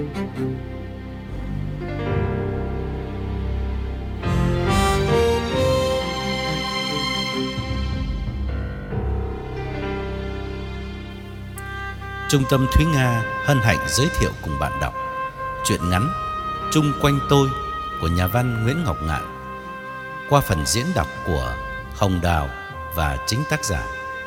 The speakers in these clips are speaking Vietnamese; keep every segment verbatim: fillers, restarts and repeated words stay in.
Trung tâm Thúy Nga hân hạnh giới thiệu cùng bạn đọc truyện ngắn Chung quanh tôi của nhà văn Nguyễn Ngọc Ngạn qua phần diễn đọc của Hồng Đào và chính tác giả.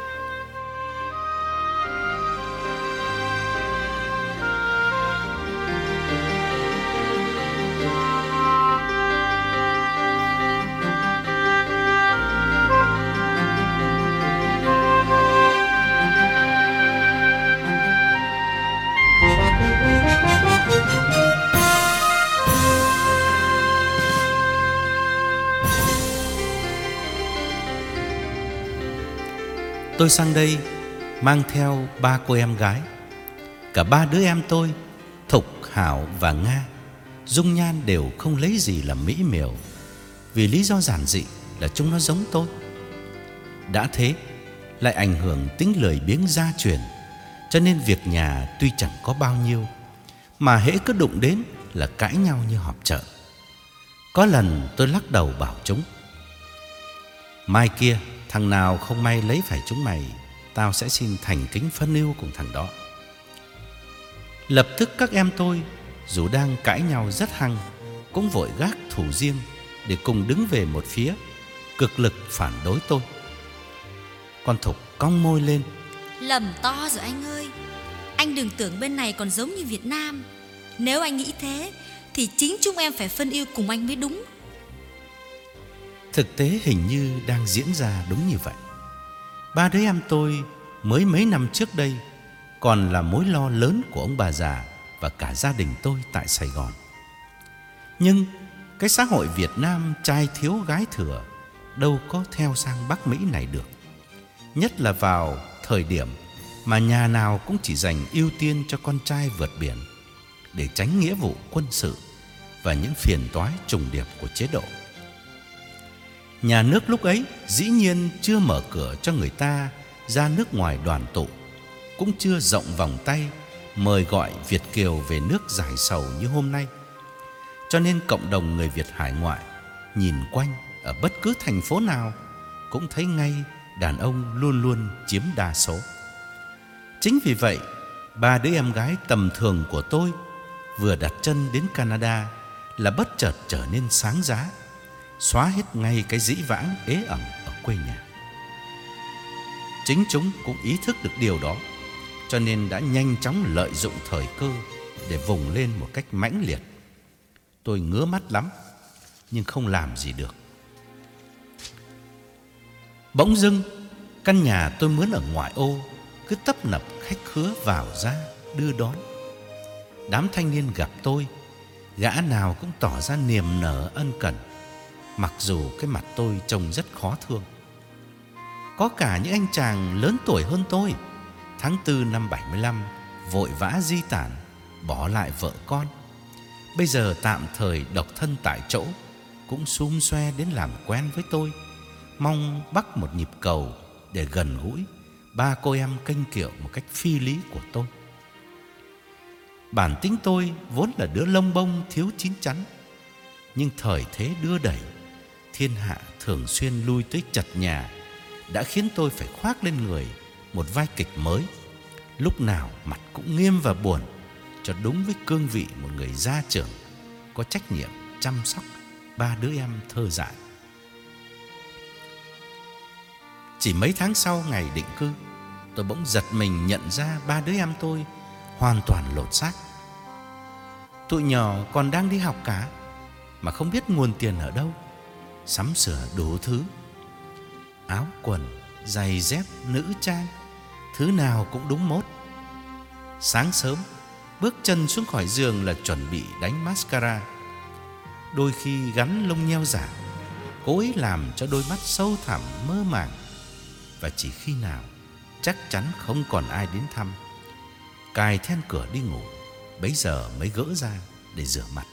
Tôi sang đây mang theo ba cô em gái. Cả ba đứa em tôi, Thục, Hảo và Nga, dung nhan đều không lấy gì làm mỹ miều, vì lý do giản dị là chúng nó giống tôi. Đã thế lại ảnh hưởng tính lười biếng gia truyền, cho nên việc nhà tuy chẳng có bao nhiêu, mà hễ cứ đụng đến là cãi nhau như họp chợ. Có lần tôi lắc đầu bảo chúng: mai kia thằng nào không may lấy phải chúng mày, tao sẽ xin thành kính phân ưu cùng thằng đó. Lập tức các em tôi dù đang cãi nhau rất hăng, cũng vội gác thủ riêng để cùng đứng về một phía, cực lực phản đối tôi. Con Thục cong môi lên: lầm to rồi anh ơi. Anh đừng tưởng bên này còn giống như Việt Nam. Nếu anh nghĩ thế thì chính chúng em phải phân ưu cùng anh mới đúng. Thực tế hình như đang diễn ra đúng như vậy. Ba đứa em tôi mới mấy năm trước đây còn là mối lo lớn của ông bà già và cả gia đình tôi tại Sài Gòn. Nhưng cái xã hội Việt Nam trai thiếu gái thừa đâu có theo sang Bắc Mỹ này được. Nhất là vào thời điểm mà nhà nào cũng chỉ dành ưu tiên cho con trai vượt biển để tránh nghĩa vụ quân sự và những phiền toái trùng điệp của chế độ. Nhà nước lúc ấy dĩ nhiên chưa mở cửa cho người ta ra nước ngoài đoàn tụ, cũng chưa rộng vòng tay mời gọi Việt kiều về nước giải sầu như hôm nay. Cho nên cộng đồng người Việt hải ngoại nhìn quanh ở bất cứ thành phố nào cũng thấy ngay đàn ông luôn luôn chiếm đa số. Chính vì vậy, ba đứa em gái tầm thường của tôi vừa đặt chân đến Canada là bất chợt trở nên sáng giá, xóa hết ngay cái dĩ vãng ế ẩm ở quê nhà. Chính chúng cũng ý thức được điều đó, cho nên đã nhanh chóng lợi dụng thời cơ để vùng lên một cách mãnh liệt. Tôi ngứa mắt lắm, nhưng không làm gì được. Bỗng dưng, căn nhà tôi mướn ở ngoại ô cứ tấp nập khách khứa vào ra đưa đón. Đám thanh niên gặp tôi, gã nào cũng tỏ ra niềm nở ân cần, mặc dù cái mặt tôi trông rất khó thương. Có cả những anh chàng lớn tuổi hơn tôi, tháng tư năm bảy mươi lăm vội vã di tản, bỏ lại vợ con, bây giờ tạm thời độc thân tại chỗ, cũng xúm xoe đến làm quen với tôi, mong bắt một nhịp cầu để gần gũi ba cô em kênh kiệu một cách phi lý của tôi. Bản tính tôi vốn là đứa lông bông thiếu chín chắn, nhưng thời thế đưa đẩy, thiên hạ thường xuyên lui tới chật nhà đã khiến tôi phải khoác lên người một vai kịch mới, lúc nào mặt cũng nghiêm và buồn, cho đúng với cương vị một người gia trưởng có trách nhiệm chăm sóc ba đứa em thơ dại. Chỉ mấy tháng sau ngày định cư, tôi bỗng giật mình nhận ra ba đứa em tôi hoàn toàn lột xác. Tụi nhỏ còn đang đi học cả, mà không biết nguồn tiền ở đâu, sắm sửa đủ thứ, áo quần, giày dép, nữ trang, thứ nào cũng đúng mốt. Sáng sớm bước chân xuống khỏi giường là chuẩn bị đánh mascara, đôi khi gắn lông nheo giả, cố ý làm cho đôi mắt sâu thẳm mơ màng. Và chỉ khi nào chắc chắn không còn ai đến thăm, cài then cửa đi ngủ, bấy giờ mới gỡ ra để rửa mặt.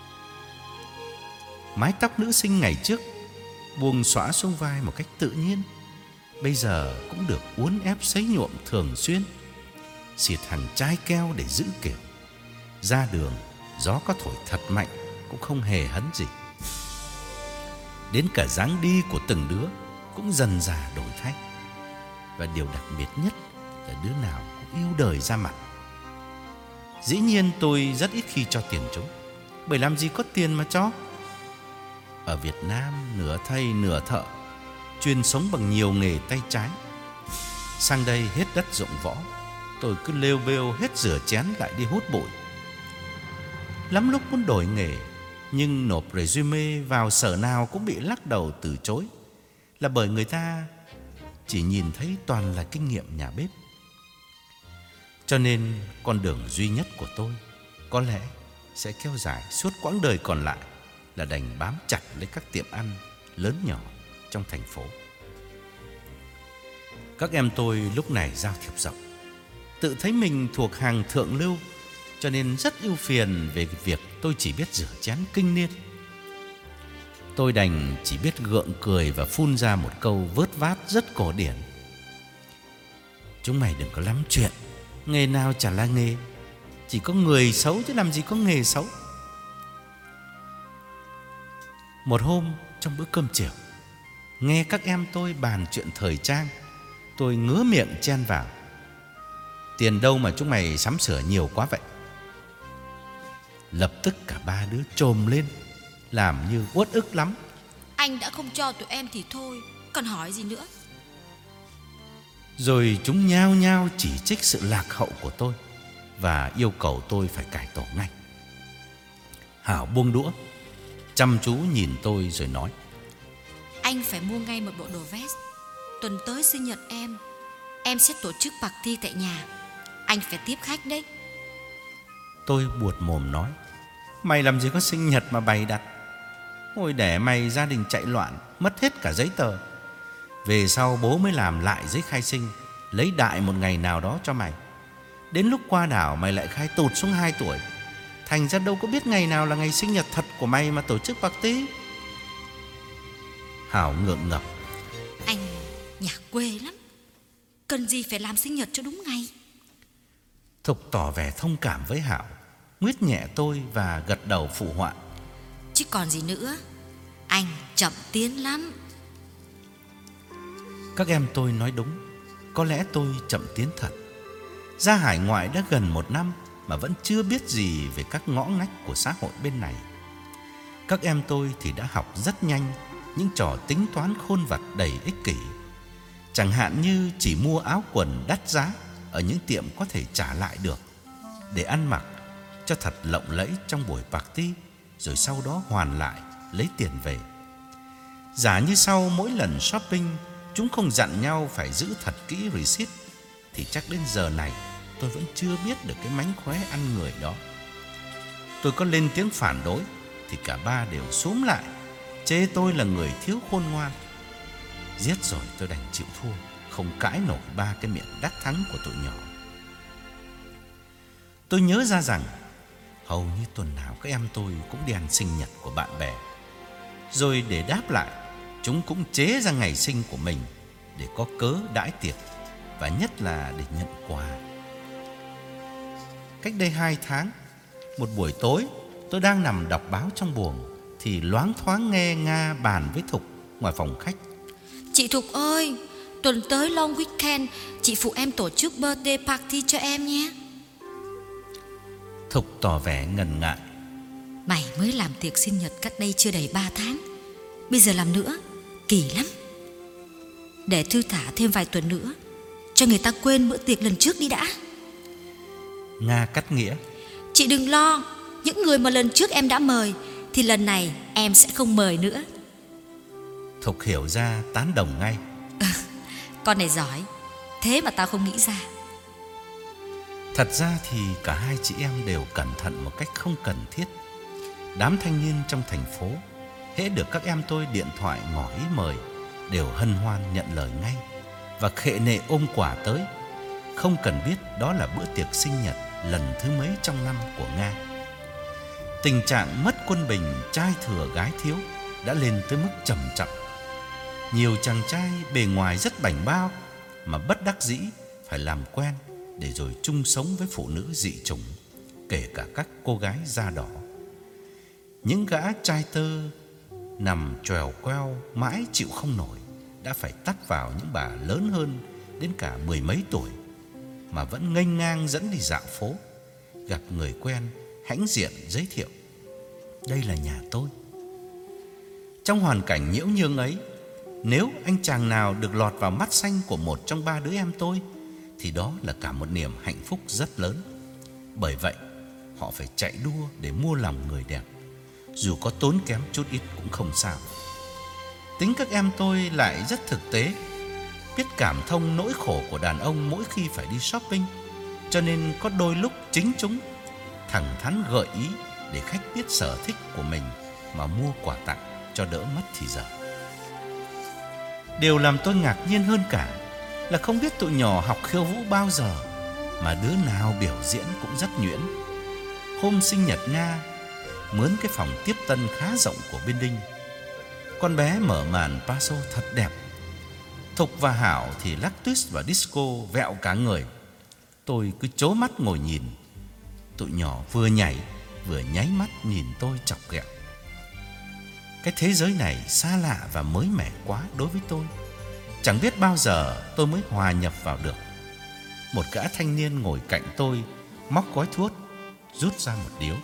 Mái tóc nữ sinh ngày trước buông xõa xuống vai một cách tự nhiên, bây giờ cũng được uốn ép sấy nhuộm thường xuyên, xịt hàng chai keo để giữ kiểu, Ra đường, gió có thổi thật mạnh cũng không hề hấn gì. Đến cả dáng đi của từng đứa cũng dần dà đổi thay. Và điều đặc biệt nhất là đứa nào cũng yêu đời ra mặt. Dĩ nhiên tôi rất ít khi cho tiền chúng, bởi làm gì có tiền mà cho. Ở Việt Nam nửa thầy nửa thợ, chuyên sống bằng nhiều nghề tay trái. Sang đây hết đất dụng võ, tôi cứ lêu bêu hết rửa chén lại đi hút bụi. Lắm lúc muốn đổi nghề, nhưng nộp resume vào sở nào cũng bị lắc đầu từ chối, là bởi người ta chỉ nhìn thấy toàn là kinh nghiệm nhà bếp. Cho nên con đường duy nhất của tôi có lẽ sẽ kéo dài suốt quãng đời còn lại là đành bám chặt lấy các tiệm ăn lớn nhỏ trong thành phố. Các em tôi lúc này giao thiệp rộng, tự thấy mình thuộc hàng thượng lưu, cho nên rất ưu phiền về việc tôi chỉ biết rửa chén kinh niên. Tôi đành chỉ biết gượng cười và phun ra một câu vớt vát rất cổ điển: chúng mày đừng có lắm chuyện, nghề nào chả là nghề, chỉ có người xấu chứ làm gì có nghề xấu. Một hôm trong bữa cơm chiều, nghe các em tôi bàn chuyện thời trang, tôi ngứa miệng chen vào: tiền đâu mà chúng mày sắm sửa nhiều quá vậy? Lập tức cả ba đứa chồm lên, làm như uất ức lắm. Anh đã không cho tụi em thì thôi, còn hỏi gì nữa? Rồi chúng nhao nhao chỉ trích sự lạc hậu của tôi và yêu cầu tôi phải cải tổ ngay. Hảo buông đũa, chăm chú nhìn tôi rồi nói: anh phải mua ngay một bộ đồ vest. Tuần tới sinh nhật em, em sẽ tổ chức party tại nhà, anh phải tiếp khách đấy. Tôi buột mồm nói: mày làm gì có sinh nhật mà bày đặt. Ôi để mày gia đình chạy loạn, mất hết cả giấy tờ. Về sau bố mới làm lại giấy khai sinh, lấy đại một ngày nào đó cho mày. Đến lúc qua đảo mày lại khai tụt xuống hai tuổi. Thành ra đâu có biết ngày nào là ngày sinh nhật thật của mày mà tổ chức party. Hảo ngượng ngập: anh nhà quê lắm, cần gì phải làm sinh nhật cho đúng ngày. Thục tỏ vẻ thông cảm với Hảo, nguyết nhẹ tôi và gật đầu phụ họa: chứ còn gì nữa, anh chậm tiến lắm. Các em tôi nói đúng, có lẽ tôi chậm tiến thật. Ra hải ngoại đã gần một năm mà vẫn chưa biết gì về các ngõ ngách của xã hội bên này. Các em tôi thì đã học rất nhanh những trò tính toán khôn vặt đầy ích kỷ. Chẳng hạn như chỉ mua áo quần đắt giá ở những tiệm có thể trả lại được, để ăn mặc cho thật lộng lẫy trong buổi party, rồi sau đó hoàn lại lấy tiền về. Giả như sau mỗi lần shopping chúng không dặn nhau phải giữ thật kỹ receipt, thì chắc đến giờ này tôi vẫn chưa biết được cái mánh khóe ăn người đó. Tôi có lên tiếng phản đối thì cả ba đều xúm lại, chê tôi là người thiếu khôn ngoan. Giết rồi tôi đành chịu thua, không cãi nổi ba cái miệng đắc thắng của tụi nhỏ. Tôi nhớ ra rằng hầu như tuần nào các em tôi cũng đi ăn sinh nhật của bạn bè. Rồi để đáp lại, chúng cũng chế ra ngày sinh của mình để có cớ đãi tiệc, và nhất là để nhận quà. Cách đây hai tháng, một buổi tối, tôi đang nằm đọc báo trong buồng thì loáng thoáng nghe Nga bàn với Thục ngoài phòng khách: chị Thục ơi, tuần tới long weekend, chị phụ em tổ chức birthday party cho em nhé. Thục tỏ vẻ ngần ngại: mày mới làm tiệc sinh nhật cách đây chưa đầy ba tháng, bây giờ làm nữa kỳ lắm. Để thư thả thêm vài tuần nữa, cho người ta quên bữa tiệc lần trước đi đã. Nga cắt nghĩa: chị đừng lo, những người mà lần trước em đã mời thì lần này em sẽ không mời nữa. Thục hiểu ra tán đồng ngay: con này giỏi, thế mà tao không nghĩ ra. Thật ra thì cả hai chị em đều cẩn thận một cách không cần thiết. Đám thanh niên trong thành phố, hễ được các em tôi điện thoại ngỏ ý mời, đều hân hoan nhận lời ngay và khệ nệ ôm quà tới, không cần biết đó là bữa tiệc sinh nhật lần thứ mấy trong năm của Nga. Tình trạng mất quân bình trai thừa gái thiếu đã lên tới mức trầm trọng. Nhiều chàng trai bề ngoài rất bảnh bao mà bất đắc dĩ phải làm quen để rồi chung sống với phụ nữ dị chủng, kể cả các cô gái da đỏ. Những gã trai tơ nằm choèo queo mãi chịu không nổi đã phải tắt vào những bà lớn hơn đến cả mười mấy tuổi mà vẫn nghênh ngang dẫn đi dạo phố. Gặp người quen hãnh diện giới thiệu: đây là nhà tôi. Trong hoàn cảnh nhiễu nhương ấy, nếu anh chàng nào được lọt vào mắt xanh của một trong ba đứa em tôi thì đó là cả một niềm hạnh phúc rất lớn. Bởi vậy họ phải chạy đua để mua lòng người đẹp, dù có tốn kém chút ít cũng không sao. Tính các em tôi lại rất thực tế, biết cảm thông nỗi khổ của đàn ông mỗi khi phải đi shopping, cho nên có đôi lúc chính chúng thẳng thắn gợi ý để khách biết sở thích của mình mà mua quà tặng cho đỡ mất thì giờ. Điều làm tôi ngạc nhiên hơn cả là không biết tụi nhỏ học khiêu vũ bao giờ mà đứa nào biểu diễn cũng rất nhuyễn. Hôm sinh nhật Nga, mướn cái phòng tiếp tân khá rộng của bên Đinh. Con bé mở màn paso thật đẹp. Thục và Hảo thì lắc twist và disco vẹo cả người. Tôi cứ trố mắt ngồi nhìn. Tụi nhỏ vừa nhảy vừa nháy mắt nhìn tôi chọc ghẹo. Cái thế giới này xa lạ và mới mẻ quá đối với tôi. Chẳng biết bao giờ tôi mới hòa nhập vào được. Một gã thanh niên ngồi cạnh tôi móc gói thuốc, rút ra một điếu.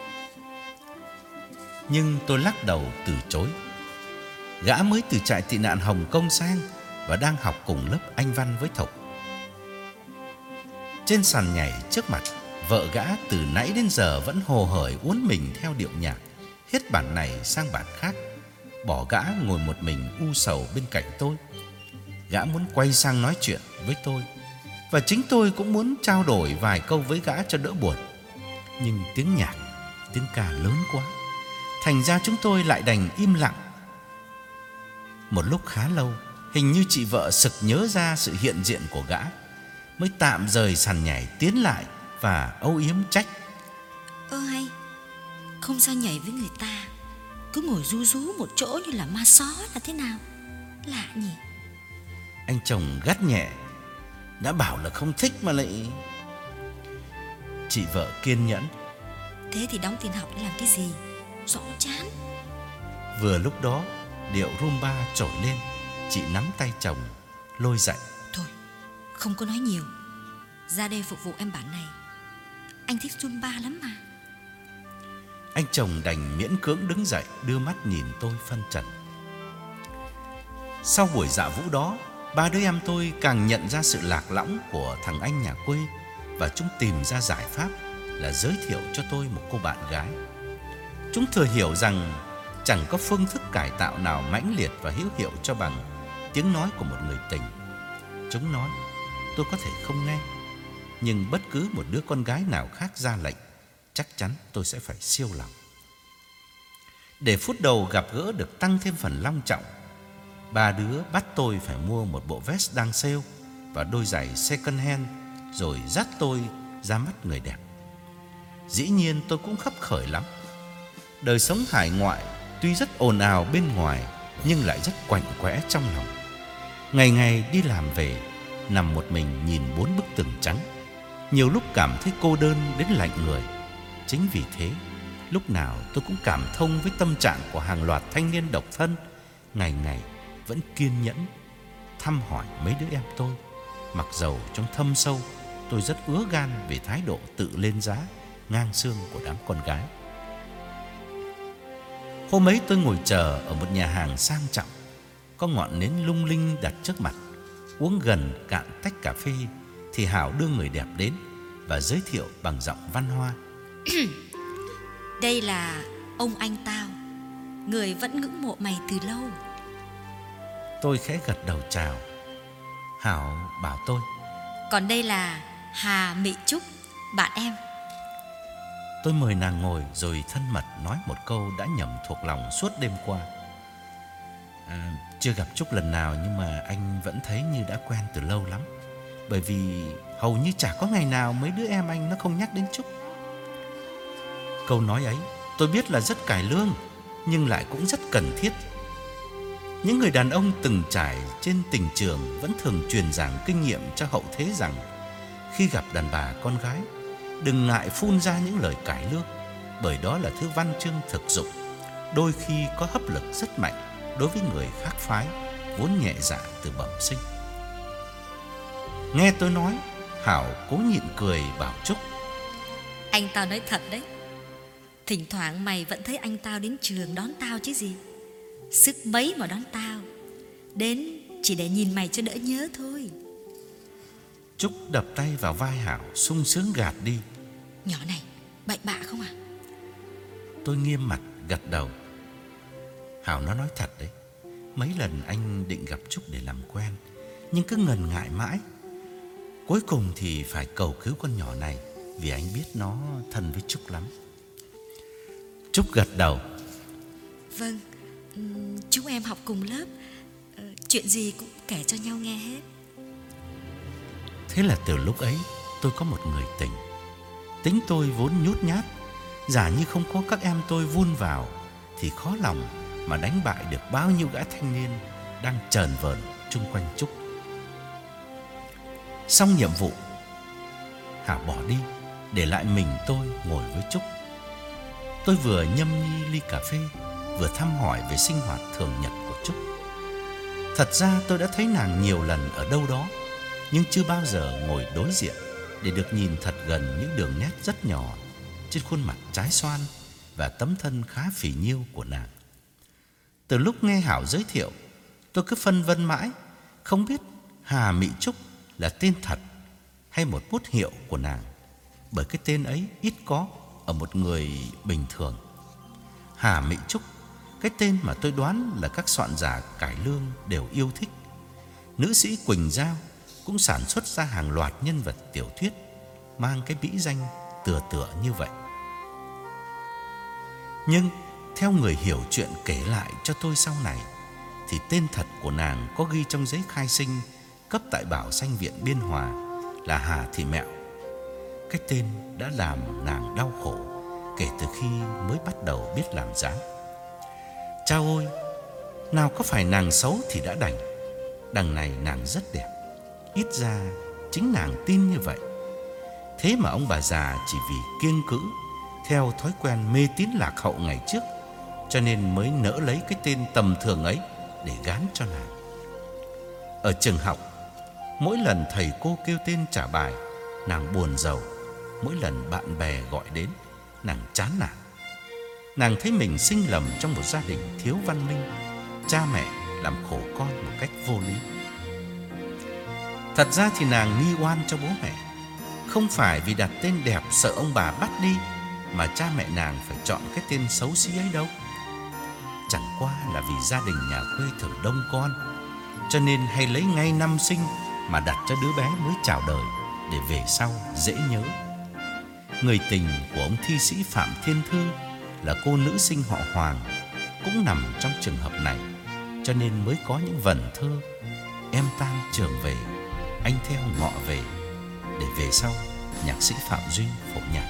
Nhưng tôi lắc đầu từ chối. Gã mới từ trại tị nạn Hồng Kông sang và đang học cùng lớp Anh Văn với Thục. Trên sàn nhảy trước mặt, vợ gã từ nãy đến giờ vẫn hồ hởi uốn mình theo điệu nhạc, hết bản này sang bản khác, bỏ gã ngồi một mình u sầu bên cạnh tôi. Gã muốn quay sang nói chuyện với tôi, và chính tôi cũng muốn trao đổi vài câu với gã cho đỡ buồn. Nhưng tiếng nhạc, tiếng ca lớn quá, thành ra chúng tôi lại đành im lặng. Một lúc khá lâu, hình như chị vợ sực nhớ ra sự hiện diện của gã, mới tạm rời sàn nhảy tiến lại và âu yếm trách: Ơ hay, không sao nhảy với người ta, cứ ngồi ru rú một chỗ như là ma só là thế nào? Lạ nhỉ? Anh chồng gắt nhẹ: đã bảo là không thích mà lại... Chị vợ kiên nhẫn: thế thì đóng tiền học để làm cái gì? Rõ chán. Vừa lúc đó điệu rumba trỗi lên. Chị nắm tay chồng lôi dậy: thôi, không có nói nhiều, ra đây phục vụ em bản này. Anh thích Zumba lắm mà. Anh chồng đành miễn cưỡng đứng dậy, đưa mắt nhìn tôi phân trần. Sau buổi dạ vũ đó, ba đứa em tôi càng nhận ra sự lạc lõng của thằng anh nhà quê, và chúng tìm ra giải pháp là giới thiệu cho tôi một cô bạn gái. Chúng thừa hiểu rằng chẳng có phương thức cải tạo nào mãnh liệt và hữu hiệu cho bằng tiếng nói của một người tình. Chúng nói tôi có thể không nghe, nhưng bất cứ một đứa con gái nào khác ra lệnh, chắc chắn tôi sẽ phải siêu lòng. Để phút đầu gặp gỡ được tăng thêm phần long trọng, ba đứa bắt tôi phải mua một bộ vest đang sale và đôi giày second hand, rồi dắt tôi ra mắt người đẹp. Dĩ nhiên tôi cũng khấp khởi lắm. Đời sống hải ngoại tuy rất ồn ào bên ngoài, nhưng lại rất quạnh quẽ trong lòng. Ngày ngày đi làm về, nằm một mình nhìn bốn bức tường trắng, nhiều lúc cảm thấy cô đơn đến lạnh người. Chính vì thế, lúc nào tôi cũng cảm thông với tâm trạng của hàng loạt thanh niên độc thân, ngày ngày vẫn kiên nhẫn thăm hỏi mấy đứa em tôi, mặc dầu trong thâm sâu tôi rất ứa gan về thái độ tự lên giá ngang xương của đám con gái. Hôm ấy tôi ngồi chờ ở một nhà hàng sang trọng, có ngọn nến lung linh đặt trước mặt. Uống gần cạn tách cà phê thì Hảo đưa người đẹp đến và giới thiệu bằng giọng văn hoa: đây là ông anh tao, người vẫn ngưỡng mộ mày từ lâu. Tôi khẽ gật đầu chào. Hảo bảo tôi: còn đây là Hà Mị Trúc, bạn em. Tôi mời nàng ngồi rồi thân mật nói một câu đã nhẩm thuộc lòng suốt đêm qua. à, Chưa gặp Trúc lần nào, nhưng mà anh vẫn thấy như đã quen từ lâu lắm. Bởi vì hầu như chả có ngày nào mấy đứa em anh nó không nhắc đến Trúc. Câu nói ấy tôi biết là rất cải lương, nhưng lại cũng rất cần thiết. Những người đàn ông từng trải trên tình trường vẫn thường truyền giảng kinh nghiệm cho hậu thế rằng khi gặp đàn bà con gái, đừng ngại phun ra những lời cải lương, bởi đó là thứ văn chương thực dụng, đôi khi có hấp lực rất mạnh đối với người khác phái, vốn nhẹ dạ từ bẩm sinh. Nghe tôi nói, Hảo cố nhịn cười bảo Trúc: Anh tao nói thật đấy, thỉnh thoảng mày vẫn thấy anh tao đến trường đón tao chứ gì. Sức mấy mà đón tao, đến chỉ để nhìn mày cho đỡ nhớ thôi. Trúc đập tay vào vai Hảo, sung sướng gạt đi: Nhỏ này, bậy bạ không à? Tôi nghiêm mặt gật đầu. Hảo nó nói thật đấy, mấy lần anh định gặp Trúc để làm quen, nhưng cứ ngần ngại mãi. Cuối cùng thì phải cầu cứu con nhỏ này, vì anh biết nó thân với Trúc lắm. Trúc gật đầu: Vâng, chúng em học cùng lớp, chuyện gì cũng kể cho nhau nghe hết. Thế là từ lúc ấy tôi có một người tình. Tính tôi vốn nhút nhát, giả như không có các em tôi vun vào thì khó lòng mà đánh bại được bao nhiêu gã thanh niên đang chờn vờn chung quanh Trúc. Xong nhiệm vụ, Hảo bỏ đi, để lại mình tôi ngồi với Trúc. Tôi vừa nhâm nhi ly cà phê, vừa thăm hỏi về sinh hoạt thường nhật của Trúc. Thật ra tôi đã thấy nàng nhiều lần ở đâu đó, nhưng chưa bao giờ ngồi đối diện để được nhìn thật gần những đường nét rất nhỏ trên khuôn mặt trái xoan và tấm thân khá phì nhiêu của nàng. Từ lúc nghe Hảo giới thiệu, tôi cứ phân vân mãi, không biết Hà Mị Trúc là tên thật hay một bút hiệu của nàng, bởi cái tên ấy ít có ở một người bình thường. Hà Mị Trúc, cái tên mà tôi đoán là các soạn giả cải lương đều yêu thích. Nữ sĩ Quỳnh Giao cũng sản xuất ra hàng loạt nhân vật tiểu thuyết mang cái mỹ danh tựa tựa như vậy. Nhưng theo người hiểu chuyện kể lại cho tôi sau này, thì tên thật của nàng có ghi trong giấy khai sinh cấp tại Bảo Sanh Viện Biên Hòa là Hà Thị Mẹo. Cái tên đã làm nàng đau khổ kể từ khi mới bắt đầu biết làm dáng. Chao ôi, nào có phải nàng xấu thì đã đành, đằng này nàng rất đẹp. Ít ra chính nàng tin như vậy. Thế mà ông bà già chỉ vì kiêng cữ theo thói quen mê tín lạc hậu ngày trước, cho nên mới nỡ lấy cái tên tầm thường ấy để gán cho nàng. Ở trường học, mỗi lần thầy cô kêu tên trả bài, nàng buồn rầu. Mỗi lần bạn bè gọi đến, nàng chán nản. Nàng thấy mình sinh lầm trong một gia đình thiếu văn minh, cha mẹ làm khổ con một cách vô lý. Thật ra thì nàng nghi oan cho bố mẹ, không phải vì đặt tên đẹp sợ ông bà bắt đi, mà cha mẹ nàng phải chọn cái tên xấu xí ấy đâu. Chẳng qua là vì gia đình nhà quê thường đông con, cho nên hay lấy ngay năm sinh mà đặt cho đứa bé mới chào đời, để về sau dễ nhớ. Người tình của ông thi sĩ Phạm Thiên Thư là cô nữ sinh họ Hoàng cũng nằm trong trường hợp này, cho nên mới có những vần thơ em tan trường về, anh theo ngọ về, để về sau nhạc sĩ Phạm Duy phổ nhạc.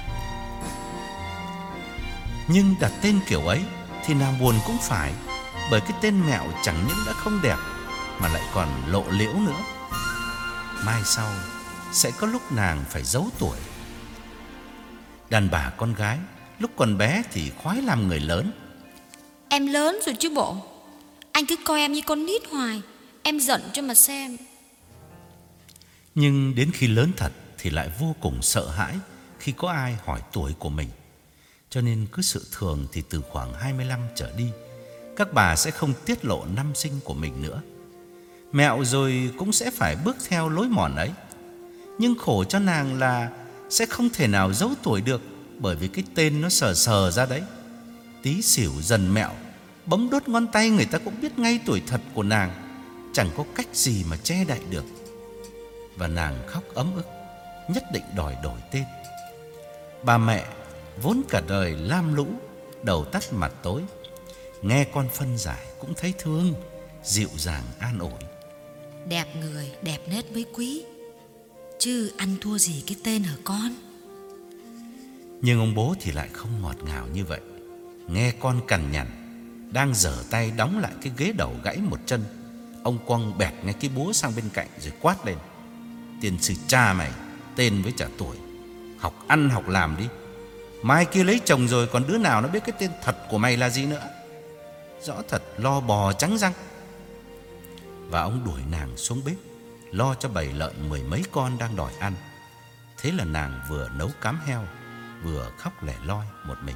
Nhưng đặt tên kiểu ấy thì nàng buồn cũng phải, bởi cái tên Mẹo chẳng những đã không đẹp mà lại còn lộ liễu nữa. Mai sau sẽ có lúc nàng phải giấu tuổi. Đàn bà con gái lúc còn bé thì khoái làm người lớn. Em lớn rồi chứ bộ, anh cứ coi em như con nít hoài, em giận cho mà xem. Nhưng đến khi lớn thật thì lại vô cùng sợ hãi khi có ai hỏi tuổi của mình. Cho nên cứ sự thường thì từ khoảng hai mươi lăm trở đi, các bà sẽ không tiết lộ năm sinh của mình nữa. Mẹo rồi cũng sẽ phải bước theo lối mòn ấy. Nhưng khổ cho nàng là sẽ không thể nào giấu tuổi được, bởi vì cái tên nó sờ sờ ra đấy. Tí xỉu Dần Mẹo bấm đốt ngón tay người ta cũng biết ngay tuổi thật của nàng, chẳng có cách gì mà che đậy được. Và nàng khóc ấm ức, nhất định đòi đổi tên. Bà mẹ vốn cả đời lam lũ, đầu tắt mặt tối, nghe con phân giải cũng thấy thương, dịu dàng an ủi. Đẹp người đẹp nết mới quý, chứ ăn thua gì cái tên hả con. Nhưng ông bố thì lại không ngọt ngào như vậy. Nghe con cằn nhằn, đang giở tay đóng lại cái ghế đầu gãy một chân, ông quăng bẹt ngay cái búa sang bên cạnh rồi quát lên: Tiền sư cha mày, tên với trả tuổi, Học ăn học làm đi. Mai kia lấy chồng rồi còn đứa nào nó biết cái tên thật của mày là gì nữa. Rõ thật lo bò trắng răng. Và ông đuổi nàng xuống bếp, lo cho bầy lợn mười mấy con đang đòi ăn. Thế là nàng vừa nấu cám heo, vừa khóc lẻ loi một mình.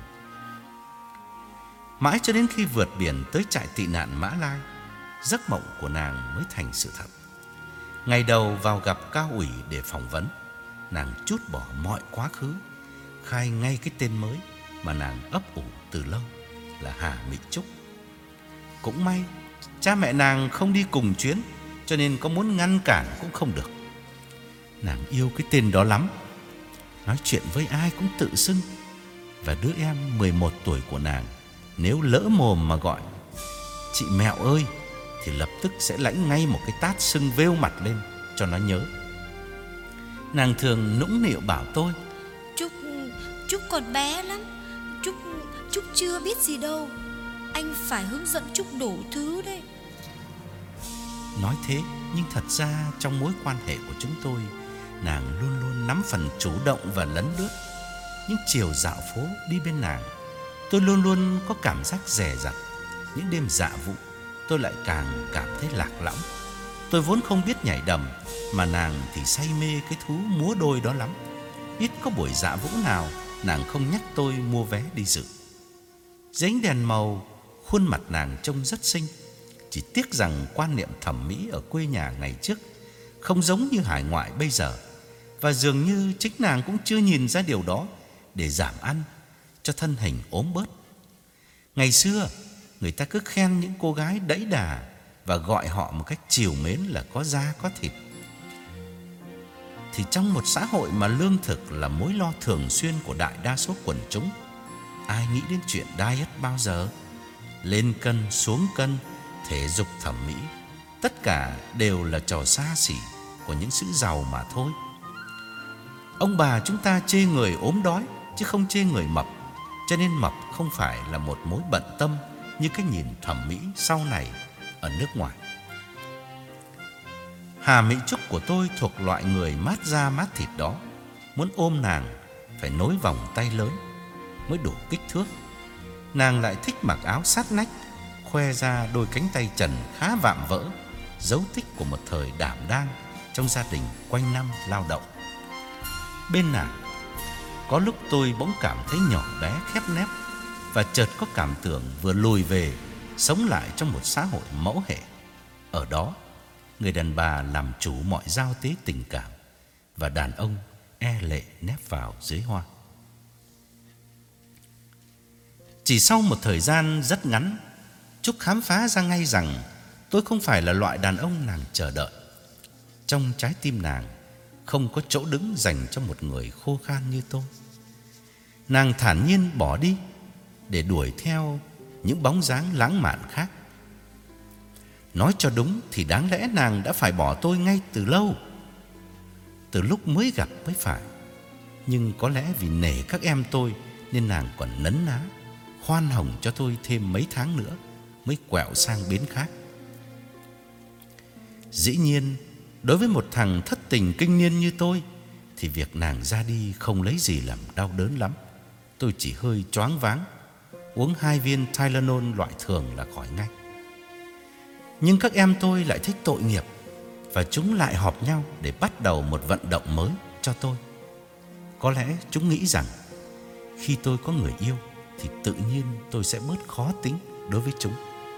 Mãi cho đến khi vượt biển tới trại tị nạn Mã Lai, giấc mộng của nàng mới thành sự thật. Ngày đầu vào gặp Cao ủy để phỏng vấn, nàng trút bỏ mọi quá khứ, khai ngay cái tên mới mà nàng ấp ủ từ lâu là Hà Mỹ Trúc. Cũng may cha mẹ nàng không đi cùng chuyến, cho nên có muốn ngăn cản cũng không được. Nàng yêu cái tên đó lắm, nói chuyện với ai cũng tự xưng. Và đứa em mười một tuổi của nàng, nếu lỡ mồm mà gọi chị Mẹo ơi, thì lập tức sẽ lãnh ngay một cái tát sưng vêu mặt lên cho nó nhớ. Nàng thường nũng nịu bảo tôi: Trúc, Trúc còn bé lắm, Trúc, Trúc chưa biết gì đâu. Anh phải hướng dẫn Trúc đủ thứ đấy. Nói thế, nhưng thật ra trong mối quan hệ của chúng tôi, nàng luôn luôn nắm phần chủ động và lấn lướt. Những chiều dạo phố đi bên nàng, tôi luôn luôn có cảm giác dè dặt. Những đêm dạ vụ, tôi lại càng cảm thấy lạc lõng. Tôi vốn không biết nhảy đầm, mà nàng thì say mê cái thú múa đôi đó lắm. Ít có buổi dạ vũ nào nàng không nhắc tôi mua vé đi dự. Dưới ánh đèn màu, khuôn mặt nàng trông rất xinh. Chỉ tiếc rằng quan niệm thẩm mỹ ở quê nhà ngày trước không giống như hải ngoại bây giờ. Và dường như chính nàng cũng chưa nhìn ra điều đó để giảm ăn cho thân hình ốm bớt. Ngày xưa, người ta cứ khen những cô gái đẫy đà và gọi họ một cách trìu mến là có da có thịt. Thì trong một xã hội mà lương thực là mối lo thường xuyên của đại đa số quần chúng, ai nghĩ đến chuyện diet bao giờ? Lên cân, xuống cân, thể dục thẩm mỹ, tất cả đều là trò xa xỉ của những sự giàu mà thôi. Ông bà chúng ta chê người ốm đói chứ không chê người mập, cho nên mập không phải là một mối bận tâm như cái nhìn thẩm mỹ sau này ở nước ngoài. Hà Mỹ Trúc của tôi thuộc loại người mát da mát thịt đó. Muốn ôm nàng phải nối vòng tay lớn mới đủ kích thước. Nàng lại thích mặc áo sát nách, khoe ra đôi cánh tay trần khá vạm vỡ, dấu tích của một thời đảm đang trong gia đình quanh năm lao động. Bên nàng, có lúc tôi bỗng cảm thấy nhỏ bé khép nép, và chợt có cảm tưởng vừa lùi về, sống lại trong một xã hội mẫu hệ. Ở đó, người đàn bà làm chủ mọi giao tế tình cảm, và đàn ông e lệ nép vào dưới hoa. Chỉ sau một thời gian rất ngắn, Trúc khám phá ra ngay rằng tôi không phải là loại đàn ông nàng chờ đợi. Trong trái tim nàng không có chỗ đứng dành cho một người khô khan như tôi. Nàng thản nhiên bỏ đi để đuổi theo những bóng dáng lãng mạn khác. Nói cho đúng thì đáng lẽ nàng đã phải bỏ tôi ngay từ lâu, từ lúc mới gặp mới phải. Nhưng có lẽ vì nể các em tôi nên nàng còn nấn ná, khoan hồng cho tôi thêm mấy tháng nữa mới quẹo sang bến khác. Dĩ nhiên, đối với một thằng thất tình kinh niên như tôi thì việc nàng ra đi không lấy gì làm đau đớn lắm. Tôi chỉ hơi choáng váng, uống hai viên Tylenol loại thường là khỏi ngay. Nhưng các em tôi lại thích tội nghiệp, và chúng lại họp nhau để bắt đầu một vận động mới cho tôi. Có lẽ chúng nghĩ rằng khi tôi có người yêu thì tự nhiên tôi sẽ bớt khó tính đối với chúng.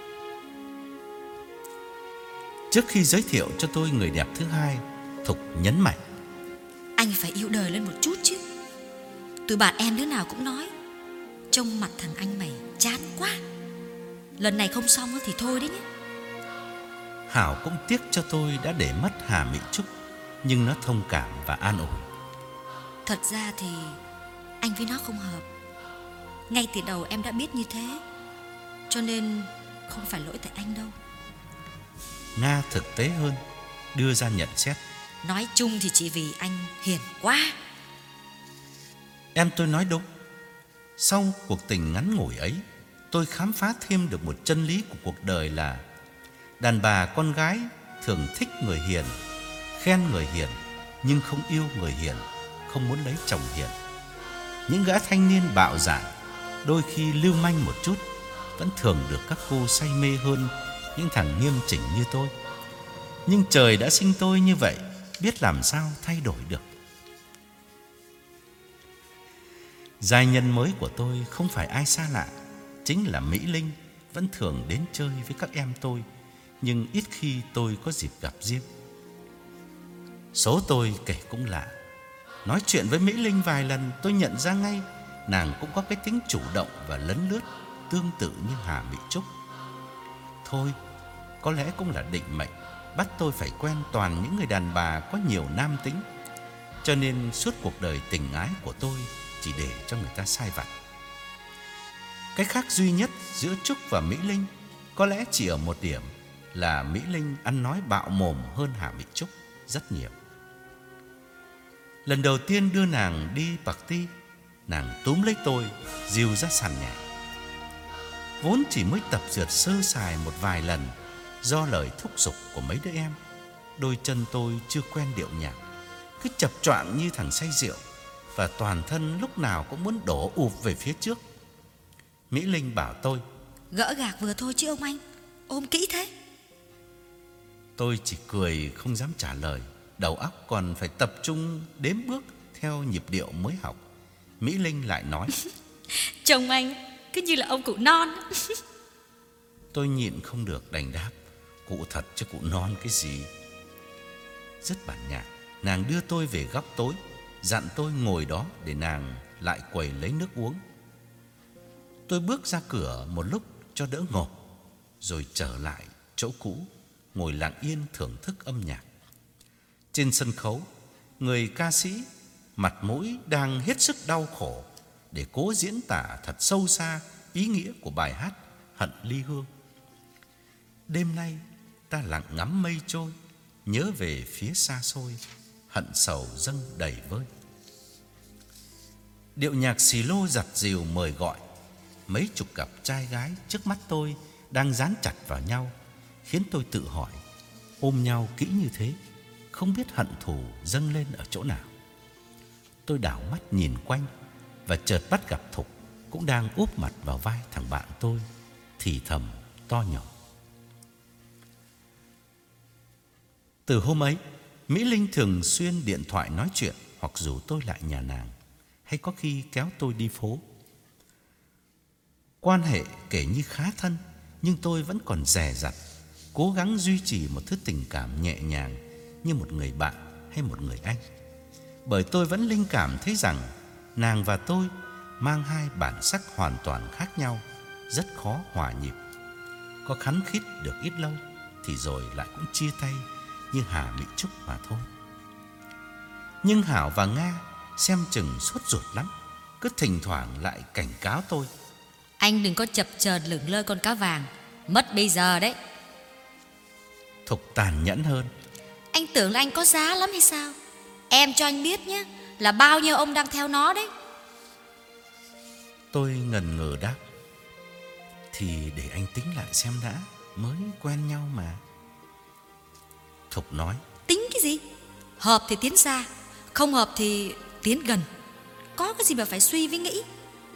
Trước khi giới thiệu cho tôi người đẹp thứ hai, Thục nhấn mạnh: Anh phải yêu đời lên một chút chứ. Tụi bạn em đứa nào cũng nói trông mặt thằng anh mày chán quá, lần này không xong thì thôi đấy nhé. Hảo cũng tiếc cho tôi đã để mất Hà Mỹ Trúc, nhưng nó thông cảm và an ủi: Thật ra thì anh với nó không hợp. Ngay từ đầu em đã biết như thế, cho nên không phải lỗi tại anh đâu. Nga thực tế hơn, đưa ra nhận xét: Nói chung thì chỉ vì anh hiền quá. Em tôi nói đúng. Sau cuộc tình ngắn ngủi ấy, tôi khám phá thêm được một chân lý của cuộc đời là đàn bà con gái thường thích người hiền, khen người hiền, nhưng không yêu người hiền, không muốn lấy chồng hiền. Những gã thanh niên bạo dạn, đôi khi lưu manh một chút, vẫn thường được các cô say mê hơn những thằng nghiêm chỉnh như tôi. Nhưng trời đã sinh tôi như vậy, biết làm sao thay đổi được. Giai nhân mới của tôi không phải ai xa lạ, chính là Mỹ Linh, vẫn thường đến chơi với các em tôi, nhưng ít khi tôi có dịp gặp riêng. Số tôi kể cũng lạ. Nói chuyện với Mỹ Linh vài lần, tôi nhận ra ngay nàng cũng có cái tính chủ động và lấn lướt, tương tự như Hà Mỹ Trúc. Thôi, có lẽ cũng là định mệnh bắt tôi phải quen toàn những người đàn bà có nhiều nam tính, cho nên suốt cuộc đời tình ái của tôi chỉ để cho người ta sai vặt. Cái khác duy nhất giữa Trúc và Mỹ Linh có lẽ chỉ ở một điểm là Mỹ Linh ăn nói bạo mồm hơn Hà Mỹ Trúc rất nhiều. Lần đầu tiên đưa nàng đi party, nàng túm lấy tôi, dìu ra sàn nhảy. Vốn chỉ mới tập dượt sơ sài một vài lần, do lời thúc giục của mấy đứa em, đôi chân tôi chưa quen điệu nhạc, cứ chập choạng như thằng say rượu, và toàn thân lúc nào cũng muốn đổ ụp về phía trước. Mỹ Linh bảo tôi: Gỡ gạc vừa thôi chứ ông anh, ôm kỹ thế. Tôi chỉ cười không dám trả lời, đầu óc còn phải tập trung đếm bước theo nhịp điệu mới học. Mỹ Linh lại nói: Chồng anh cứ như là ông cụ non. Tôi nhịn không được đành đáp: Cụ thật chứ cụ non cái gì. Rất bản nhạc, nàng đưa tôi về góc tối, dặn tôi ngồi đó để nàng lại quầy lấy nước uống. Tôi bước ra cửa một lúc cho đỡ ngộp, rồi trở lại chỗ cũ, ngồi lặng yên thưởng thức âm nhạc. Trên sân khấu, người ca sĩ mặt mũi đang hết sức đau khổ để cố diễn tả thật sâu xa ý nghĩa của bài hát Hận Ly Hương. Đêm nay ta lặng ngắm mây trôi, nhớ về phía xa xôi, hận sầu dâng đầy vơi. Điệu nhạc xì lô giặt dìu mời gọi. Mấy chục cặp trai gái trước mắt tôi đang dán chặt vào nhau, khiến tôi tự hỏi, ôm nhau kỹ như thế, không biết hận thù dâng lên ở chỗ nào. Tôi đảo mắt nhìn quanh và chợt bắt gặp Thục cũng đang úp mặt vào vai thằng bạn tôi, thì thầm to nhỏ. Từ hôm ấy, Mỹ Linh thường xuyên điện thoại nói chuyện hoặc rủ tôi lại nhà nàng, hay có khi kéo tôi đi phố. Quan hệ kể như khá thân, nhưng tôi vẫn còn dè dặt, cố gắng duy trì một thứ tình cảm nhẹ nhàng như một người bạn hay một người anh. Bởi tôi vẫn linh cảm thấy rằng nàng và tôi mang hai bản sắc hoàn toàn khác nhau, rất khó hòa nhịp. Có khắn khít được ít lâu thì rồi lại cũng chia tay như Hà Mỹ Trúc mà thôi. Nhưng Hảo và Nga xem chừng sốt ruột lắm, cứ thỉnh thoảng lại cảnh cáo tôi: Anh đừng có chập chờn lửng lơ con cá vàng, mất bây giờ đấy. Thục tàn nhẫn hơn: Anh tưởng là anh có giá lắm hay sao? Em cho anh biết nhé, là bao nhiêu ông đang theo nó đấy. Tôi ngần ngừ đáp: Thì để anh tính lại xem đã, mới quen nhau mà. Thục nói: Tính cái gì? Hợp thì tiến xa, không hợp thì tiến gần. Có cái gì mà phải suy với nghĩ.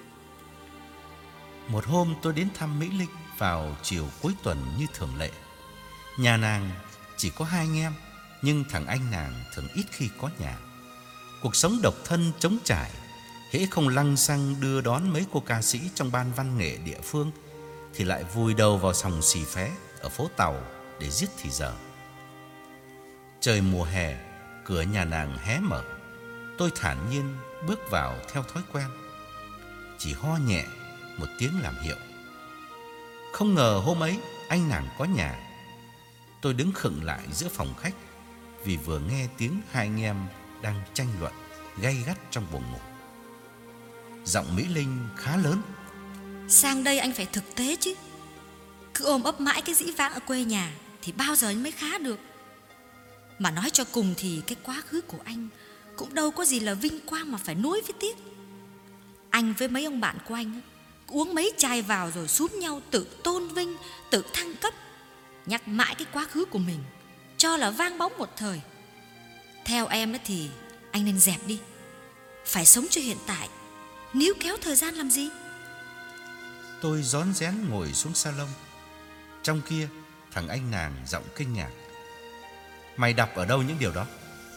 Một hôm tôi đến thăm Mỹ Linh vào chiều cuối tuần như thường lệ. Nhà nàng chỉ có hai anh em, nhưng thằng anh nàng thường ít khi có nhà. Cuộc sống độc thân trống trải, hễ không lăng xăng đưa đón mấy cô ca sĩ trong ban văn nghệ địa phương thì lại vùi đầu vào sòng xì phé ở phố Tàu để giết thì giờ. Trời mùa hè, cửa nhà nàng hé mở. Tôi thản nhiên bước vào theo thói quen, chỉ ho nhẹ một tiếng làm hiệu. Không ngờ hôm ấy anh nàng có nhà. Tôi đứng khựng lại giữa phòng khách vì vừa nghe tiếng hai anh em đang tranh luận gay gắt trong buồng ngủ. Giọng Mỹ Linh khá lớn: Sang đây anh phải thực tế chứ. Cứ ôm ấp mãi cái dĩ vãng ở quê nhà thì bao giờ anh mới khá được. Mà nói cho cùng thì cái quá khứ của anh cũng đâu có gì là vinh quang mà phải nuối với tiếc. Anh với mấy ông bạn của anh uống mấy chai vào rồi xúm nhau tự tôn vinh, tự thăng cấp, nhắc mãi cái quá khứ của mình, cho là vang bóng một thời. Theo em thì anh nên dẹp đi. phải sống cho hiện tại, níu kéo thời gian làm gì? Tôi rón rén ngồi xuống salon. Trong kia, thằng anh nàng giọng kinh ngạc: Mày đọc ở đâu những điều đó?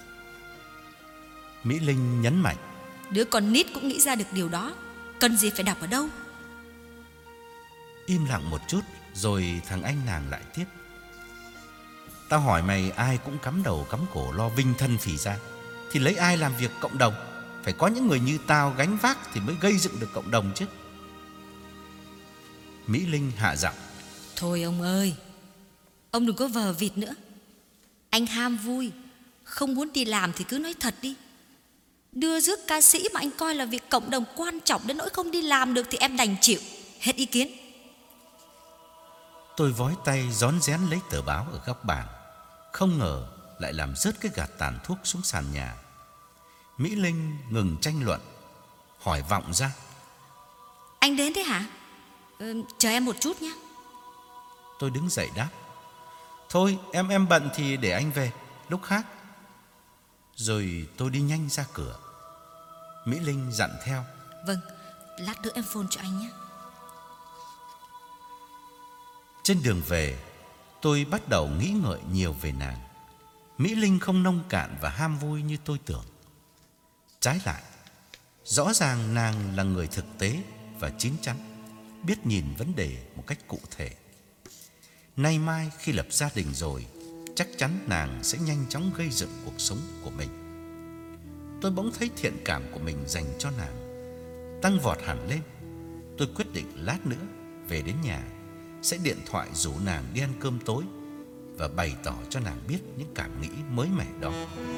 Mỹ Linh nhấn mạnh: Đứa con nít cũng nghĩ ra được điều đó, cần gì phải đọc ở đâu? Im lặng một chút, rồi thằng anh nàng lại tiếp: Tao hỏi mày, ai cũng cắm đầu cắm cổ lo vinh thân phỉ ra, thì lấy ai làm việc cộng đồng? Phải có những người như tao gánh vác thì mới gây dựng được cộng đồng chứ. Mỹ Linh hạ giọng: Thôi ông ơi, ông đừng có vờ vịt nữa. Anh ham vui, không muốn đi làm thì cứ nói thật đi. Đưa rước ca sĩ mà anh coi là việc cộng đồng quan trọng đến nỗi không đi làm được thì em đành chịu. Hết ý kiến. Tôi vói tay rón rén lấy tờ báo ở góc bàn, không ngờ lại làm rớt cái gạt tàn thuốc xuống sàn nhà. Mỹ Linh ngừng tranh luận, hỏi vọng ra: Anh đến thế hả? Ừ, chờ em một chút nhé. Tôi đứng dậy đáp: Thôi em em bận thì để anh về lúc khác. Rồi tôi đi nhanh ra cửa. Mỹ Linh dặn theo: Vâng, lát nữa em phone cho anh nhé. Trên đường về, tôi bắt đầu nghĩ ngợi nhiều về nàng. Mỹ Linh không nông cạn và ham vui như tôi tưởng. Trái lại, rõ ràng nàng là người thực tế và chín chắn, biết nhìn vấn đề một cách cụ thể. Nay mai khi lập gia đình rồi, chắc chắn nàng sẽ nhanh chóng gây dựng cuộc sống của mình. Tôi bỗng thấy thiện cảm của mình dành cho nàng tăng vọt hẳn lên. Tôi quyết định lát nữa về đến nhà sẽ điện thoại rủ nàng đi ăn cơm tối và bày tỏ cho nàng biết những cảm nghĩ mới mẻ đó.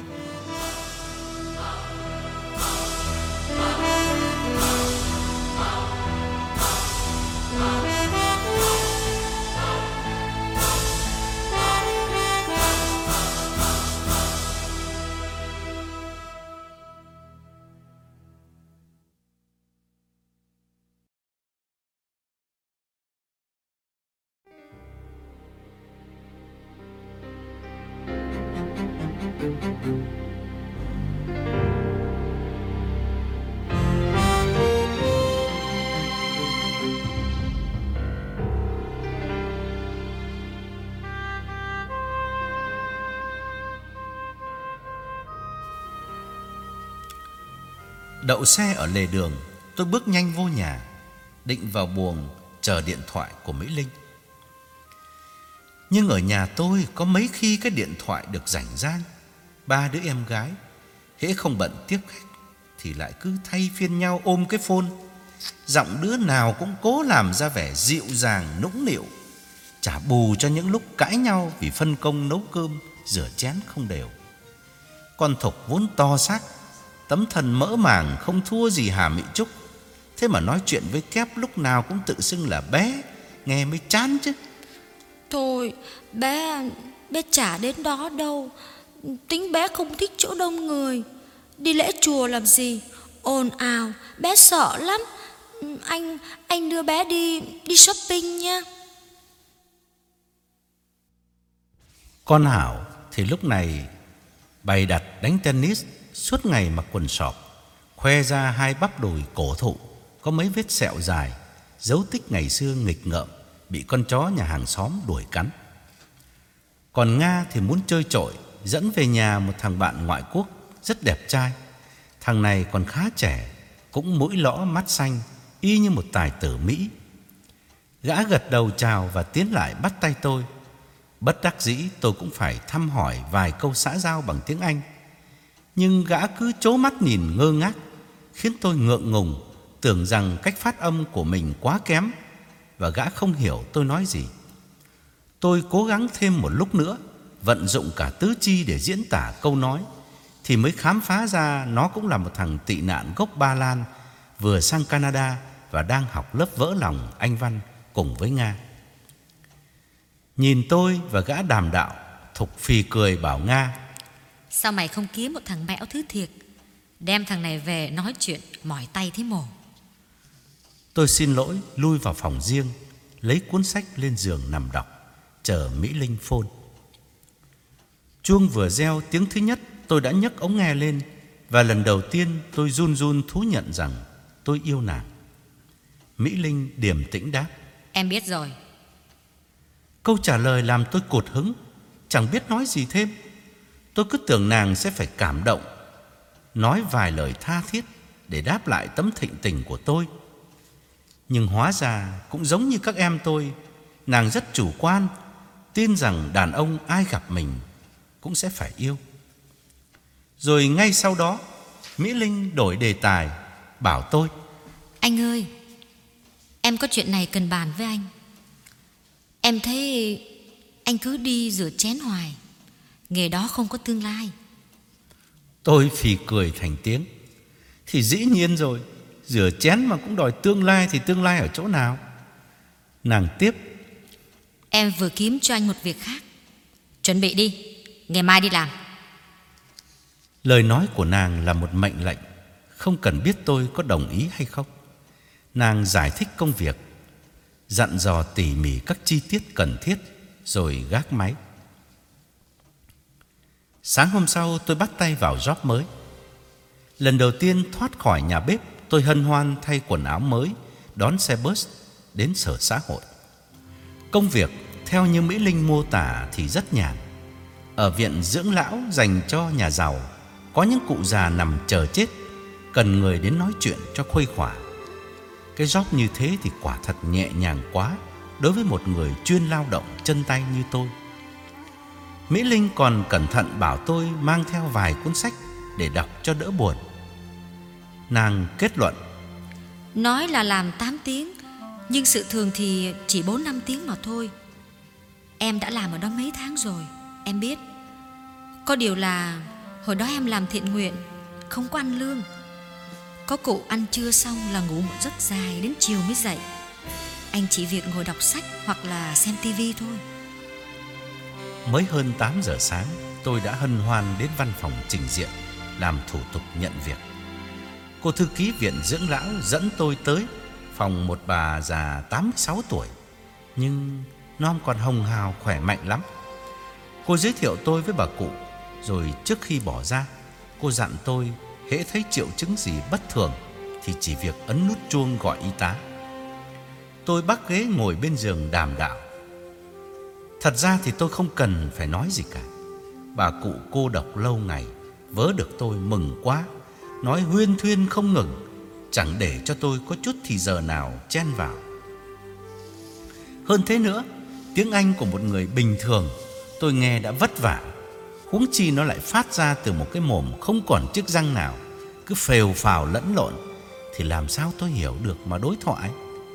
Đậu xe ở lề đường, tôi bước nhanh vô nhà, định vào buồng chờ điện thoại của Mỹ Linh. Nhưng ở nhà tôi có mấy khi cái điện thoại được rảnh rang. Ba đứa em gái hễ không bận tiếp khách thì lại cứ thay phiên nhau ôm cái phone. Giọng đứa nào cũng cố làm ra vẻ dịu dàng nũng nịu, trả bù cho những lúc cãi nhau vì phân công nấu cơm, rửa chén không đều. Con Thục vốn to xác, tấm thân mỡ màng không thua gì Hà Mỹ Trúc, thế mà nói chuyện với Kép lúc nào cũng tự xưng là bé, nghe mới chán chứ. Thôi, bé, bé chả đến đó đâu. Tính bé không thích chỗ đông người. Đi lễ chùa làm gì, ồn ào, bé sợ lắm. Anh, anh đưa bé đi, đi shopping nha. Con Hảo thì lúc này bày đặt đánh tennis, suốt ngày mặc quần sọt, khoe ra hai bắp đùi cổ thụ có mấy vết sẹo dài, dấu tích ngày xưa nghịch ngợm bị con chó nhà hàng xóm đuổi cắn. Còn Nga thì muốn chơi trội, dẫn về nhà một thằng bạn ngoại quốc rất đẹp trai. Thằng này còn khá trẻ, cũng mũi lõ mắt xanh, y như một tài tử Mỹ. Gã gật đầu chào và tiến lại bắt tay tôi. Bất đắc dĩ tôi cũng phải thăm hỏi vài câu xã giao bằng tiếng Anh. Nhưng gã cứ trố mắt nhìn ngơ ngác, khiến tôi ngượng ngùng, tưởng rằng cách phát âm của mình quá kém và gã không hiểu tôi nói gì. Tôi cố gắng thêm một lúc nữa, vận dụng cả tứ chi để diễn tả câu nói, thì mới khám phá ra nó cũng là một thằng tị nạn gốc Ba Lan, vừa sang Canada và đang học lớp vỡ lòng Anh văn cùng với Nga. Nhìn tôi và gã đàm đạo, Thục phì cười bảo Nga: Sao mày không kiếm một thằng mẽo thứ thiệt, đem thằng này về nói chuyện mỏi tay thế mồ. Tôi xin lỗi lui vào phòng riêng, lấy cuốn sách lên giường nằm đọc, chờ Mỹ Linh phone. Chuông vừa reo tiếng thứ nhất, tôi đã nhấc ống nghe lên, Và lần đầu tiên tôi run run thú nhận rằng tôi yêu nàng. Mỹ Linh điềm tĩnh đáp: Em biết rồi. Câu trả lời làm tôi cụt hứng, chẳng biết nói gì thêm. Tôi cứ tưởng nàng sẽ phải cảm động, nói vài lời tha thiết để đáp lại tấm thịnh tình của tôi. Nhưng hóa ra cũng giống như các em tôi, nàng rất chủ quan, tin rằng đàn ông ai gặp mình cũng sẽ phải yêu. Rồi ngay sau đó, Mỹ Linh đổi đề tài, bảo tôi: Anh ơi, em có chuyện này cần bàn với anh. Em thấy anh cứ đi rửa chén hoài, nghề đó không có tương lai. Tôi phì cười thành tiếng. Thì dĩ nhiên rồi, rửa chén mà cũng đòi tương lai thì tương lai ở chỗ nào? Nàng tiếp: Em vừa kiếm cho anh một việc khác. Chuẩn bị đi, ngày mai đi làm. Lời nói của nàng là một mệnh lệnh, không cần biết tôi có đồng ý hay không. Nàng giải thích công việc, dặn dò tỉ mỉ các chi tiết cần thiết, rồi gác máy. Sáng hôm sau tôi bắt tay vào job mới. Lần đầu tiên thoát khỏi nhà bếp, tôi hân hoan thay quần áo mới, đón xe bus đến sở xã hội. Công việc theo như Mỹ Linh mô tả thì rất nhàn. Ở viện dưỡng lão dành cho nhà giàu, có những cụ già nằm chờ chết, cần người đến nói chuyện cho khuây khỏa. Cái job như thế thì quả thật nhẹ nhàng quá đối với một người chuyên lao động chân tay như tôi. Mỹ Linh còn cẩn thận bảo tôi mang theo vài cuốn sách để đọc cho đỡ buồn. Nàng kết luận: Nói là làm tám tiếng, nhưng sự thường thì chỉ bốn năm tiếng mà thôi. Em đã làm ở đó mấy tháng rồi, em biết. Có điều là hồi đó em làm thiện nguyện, không có ăn lương. Có cụ ăn trưa xong là ngủ một giấc dài đến chiều mới dậy. Anh chỉ việc ngồi đọc sách hoặc là xem tivi thôi. Mới hơn tám giờ sáng, tôi đã hân hoan đến văn phòng trình diện làm thủ tục nhận việc. Cô thư ký viện dưỡng lão dẫn tôi tới phòng một bà già tám mươi sáu tuổi, nhưng non còn hồng hào khỏe mạnh lắm. Cô giới thiệu tôi với bà cụ, rồi trước khi bỏ ra, cô dặn tôi hễ thấy triệu chứng gì bất thường thì chỉ việc ấn nút chuông gọi y tá. Tôi bắc ghế ngồi bên giường đàm đạo. Thật ra thì tôi không cần phải nói gì cả. Bà cụ cô độc lâu ngày vớ được tôi mừng quá, nói huyên thuyên không ngừng, chẳng để cho tôi có chút thì giờ nào chen vào. Hơn thế nữa, tiếng Anh của một người bình thường tôi nghe đã vất vả, huống chi nó lại phát ra từ một cái mồm không còn chiếc răng nào, cứ phèo phào lẫn lộn, thì làm sao tôi hiểu được mà đối thoại.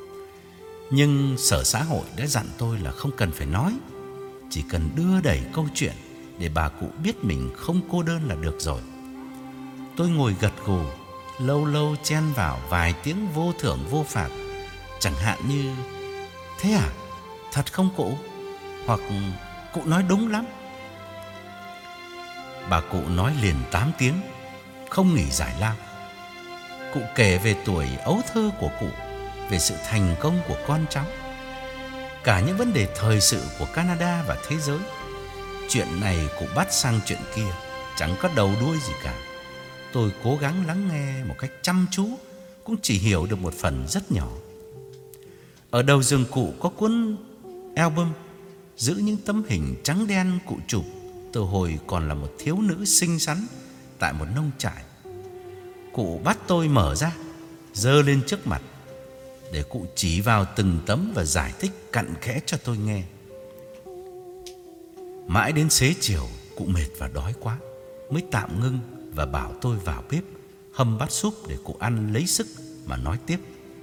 Nhưng sở xã hội đã dặn tôi là không cần phải nói, chỉ cần đưa đẩy câu chuyện để bà cụ biết mình không cô đơn là được rồi. Tôi ngồi gật gù, lâu lâu chen vào vài tiếng vô thưởng vô phạt, chẳng hạn như: Thế à? Thật không cụ? Hoặc cụ nói đúng lắm. Bà cụ nói liền tám tiếng, không nghỉ giải lao. Cụ kể về tuổi ấu thơ của cụ, về sự thành công của con cháu, cả những vấn đề thời sự của Canada và thế giới. Chuyện này cụ bắt sang chuyện kia, chẳng có đầu đuôi gì cả. Tôi cố gắng lắng nghe một cách chăm chú, cũng chỉ hiểu được một phần rất nhỏ. Ở đầu giường cụ có cuốn album giữ những tấm hình trắng đen cụ chụp từ hồi còn là một thiếu nữ xinh xắn tại một nông trại. Cụ bắt tôi mở ra, giơ lên trước mặt để cụ chỉ vào từng tấm và giải thích cặn kẽ cho tôi nghe. Mãi đến xế chiều, cụ mệt và đói quá mới tạm ngưng và bảo tôi vào bếp hâm bát súp để cụ ăn lấy sức mà nói tiếp.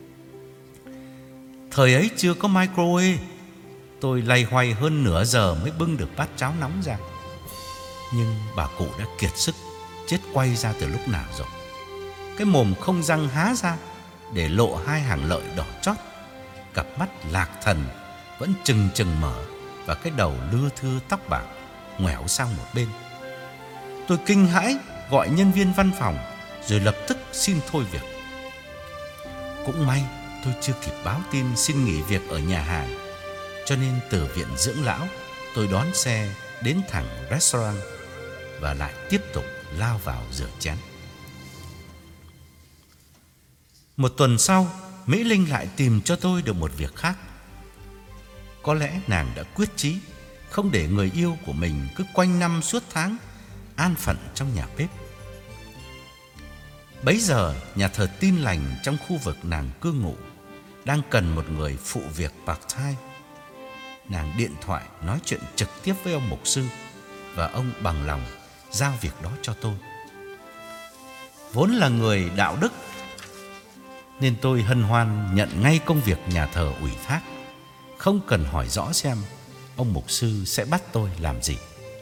Thời ấy chưa có microwave, tôi loay hoay hơn nửa giờ mới bưng được bát cháo nóng ra. Nhưng bà cụ đã kiệt sức, chết quay ra từ lúc nào rồi. Cái mồm không răng há ra để lộ hai hàng lợi đỏ chót, cặp mắt lạc thần vẫn trừng trừng mở, và cái đầu lưa thưa tóc bạc ngoẻo sang một bên. Tôi kinh hãi gọi nhân viên văn phòng, rồi lập tức xin thôi việc. Cũng may tôi chưa kịp báo tin xin nghỉ việc ở nhà hàng, cho nên từ viện dưỡng lão tôi đón xe đến thẳng restaurant và lại tiếp tục lao vào rửa chén. Một tuần sau, Mỹ Linh lại tìm cho tôi được một việc khác. Có lẽ nàng đã quyết chí không để người yêu của mình cứ quanh năm suốt tháng an phận trong nhà bếp. Bấy giờ, nhà thờ Tin Lành trong khu vực nàng cư ngụ đang cần một người phụ việc part-time. Nàng điện thoại nói chuyện trực tiếp với ông mục sư, và ông bằng lòng giao việc đó cho tôi. Vốn là người đạo đức nên tôi hân hoan nhận ngay công việc nhà thờ ủy thác, không cần hỏi rõ xem ông mục sư sẽ bắt tôi làm gì.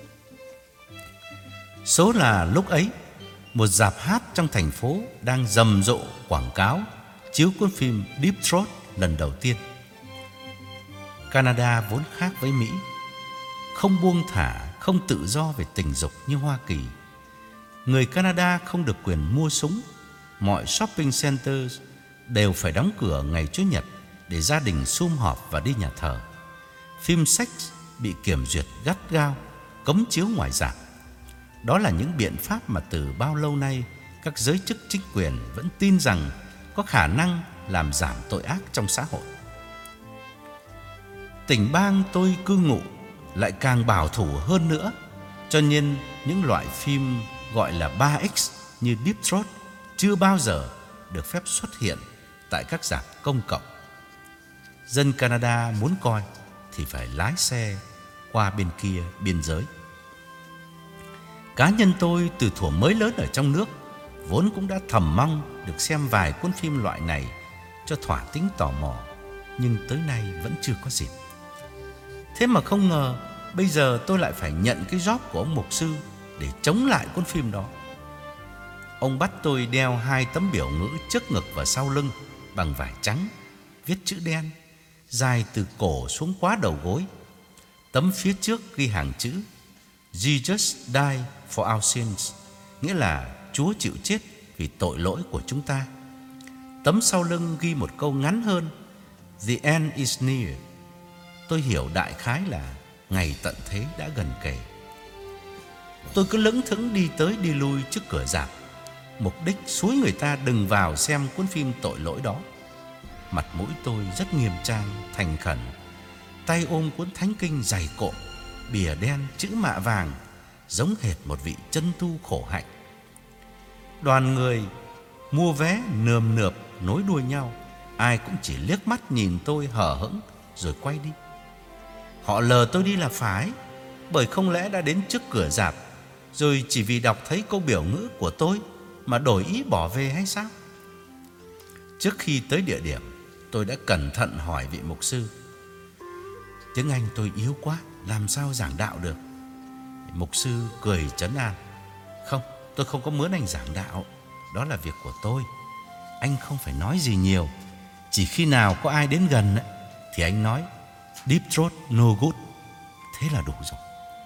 Số là lúc ấy, một rạp hát trong thành phố đang rầm rộ quảng cáo chiếu cuốn phim Deep Throat lần đầu tiên. Canada vốn khác với Mỹ, không buông thả, không tự do về tình dục như Hoa Kỳ. Người Canada không được quyền mua súng. Mọi shopping center đều phải đóng cửa ngày Chủ nhật để gia đình sum họp và đi nhà thờ. Phim sex bị kiểm duyệt gắt gao, cấm chiếu ngoài rạp. Đó là những biện pháp mà từ bao lâu nay các giới chức chính quyền vẫn tin rằng có khả năng làm giảm tội ác trong xã hội. Tỉnh bang tôi cư ngụ lại càng bảo thủ hơn nữa, cho nên những loại phim gọi là ba X như Deep Throat chưa bao giờ được phép xuất hiện tại các rạp công cộng. Dân Canada muốn coi thì phải lái xe qua bên kia biên giới. Cá nhân tôi từ thuở mới lớn ở trong nước vốn cũng đã thầm mong được xem vài cuốn phim loại này cho thỏa tính tò mò, nhưng tới nay vẫn chưa có dịp. Thế mà không ngờ bây giờ tôi lại phải nhận cái job của ông mục sư để chống lại cuốn phim đó. Ông bắt tôi đeo hai tấm biểu ngữ trước ngực và sau lưng bằng vải trắng, viết chữ đen, dài từ cổ xuống quá đầu gối. Tấm phía trước ghi hàng chữ Jesus died for our sins, nghĩa là Chúa chịu chết vì tội lỗi của chúng ta. Tấm sau lưng ghi một câu ngắn hơn, The end is near. Tôi hiểu đại khái là ngày tận thế đã gần kề. Tôi cứ lững thững đi tới đi lui trước cửa rạp, mục đích xúi người ta đừng vào xem cuốn phim tội lỗi đó. Mặt mũi tôi rất nghiêm trang, thành khẩn, tay ôm cuốn thánh kinh dày cộm, bìa đen chữ mạ vàng, giống hệt một vị chân tu khổ hạnh. Đoàn người mua vé nườm nượp nối đuôi nhau, ai cũng chỉ liếc mắt nhìn tôi hờ hững rồi quay đi. Họ lờ tôi đi là phải, bởi không lẽ đã đến trước cửa rạp rồi chỉ vì đọc thấy câu biểu ngữ của tôi mà đổi ý bỏ về hay sao? Trước khi tới địa điểm, tôi đã cẩn thận hỏi vị mục sư. Tiếng Anh tôi yếu quá, làm sao giảng đạo được? Mục sư cười trấn an. Không, tôi không có mướn anh giảng đạo, đó là việc của tôi. Anh không phải nói gì nhiều, chỉ khi nào có ai đến gần thì anh nói Deep Throat no good, thế là đủ rồi.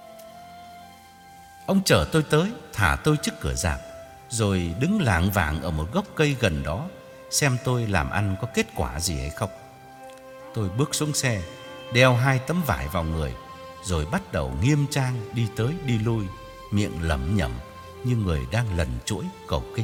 Ông chở tôi tới, thả tôi trước cửa rạp, rồi đứng lảng vảng ở một gốc cây gần đó xem tôi làm ăn có kết quả gì hay không. Tôi bước xuống xe, đeo hai tấm vải vào người, rồi bắt đầu nghiêm trang đi tới đi lui, miệng lẩm nhẩm như người đang lần chuỗi cầu kinh.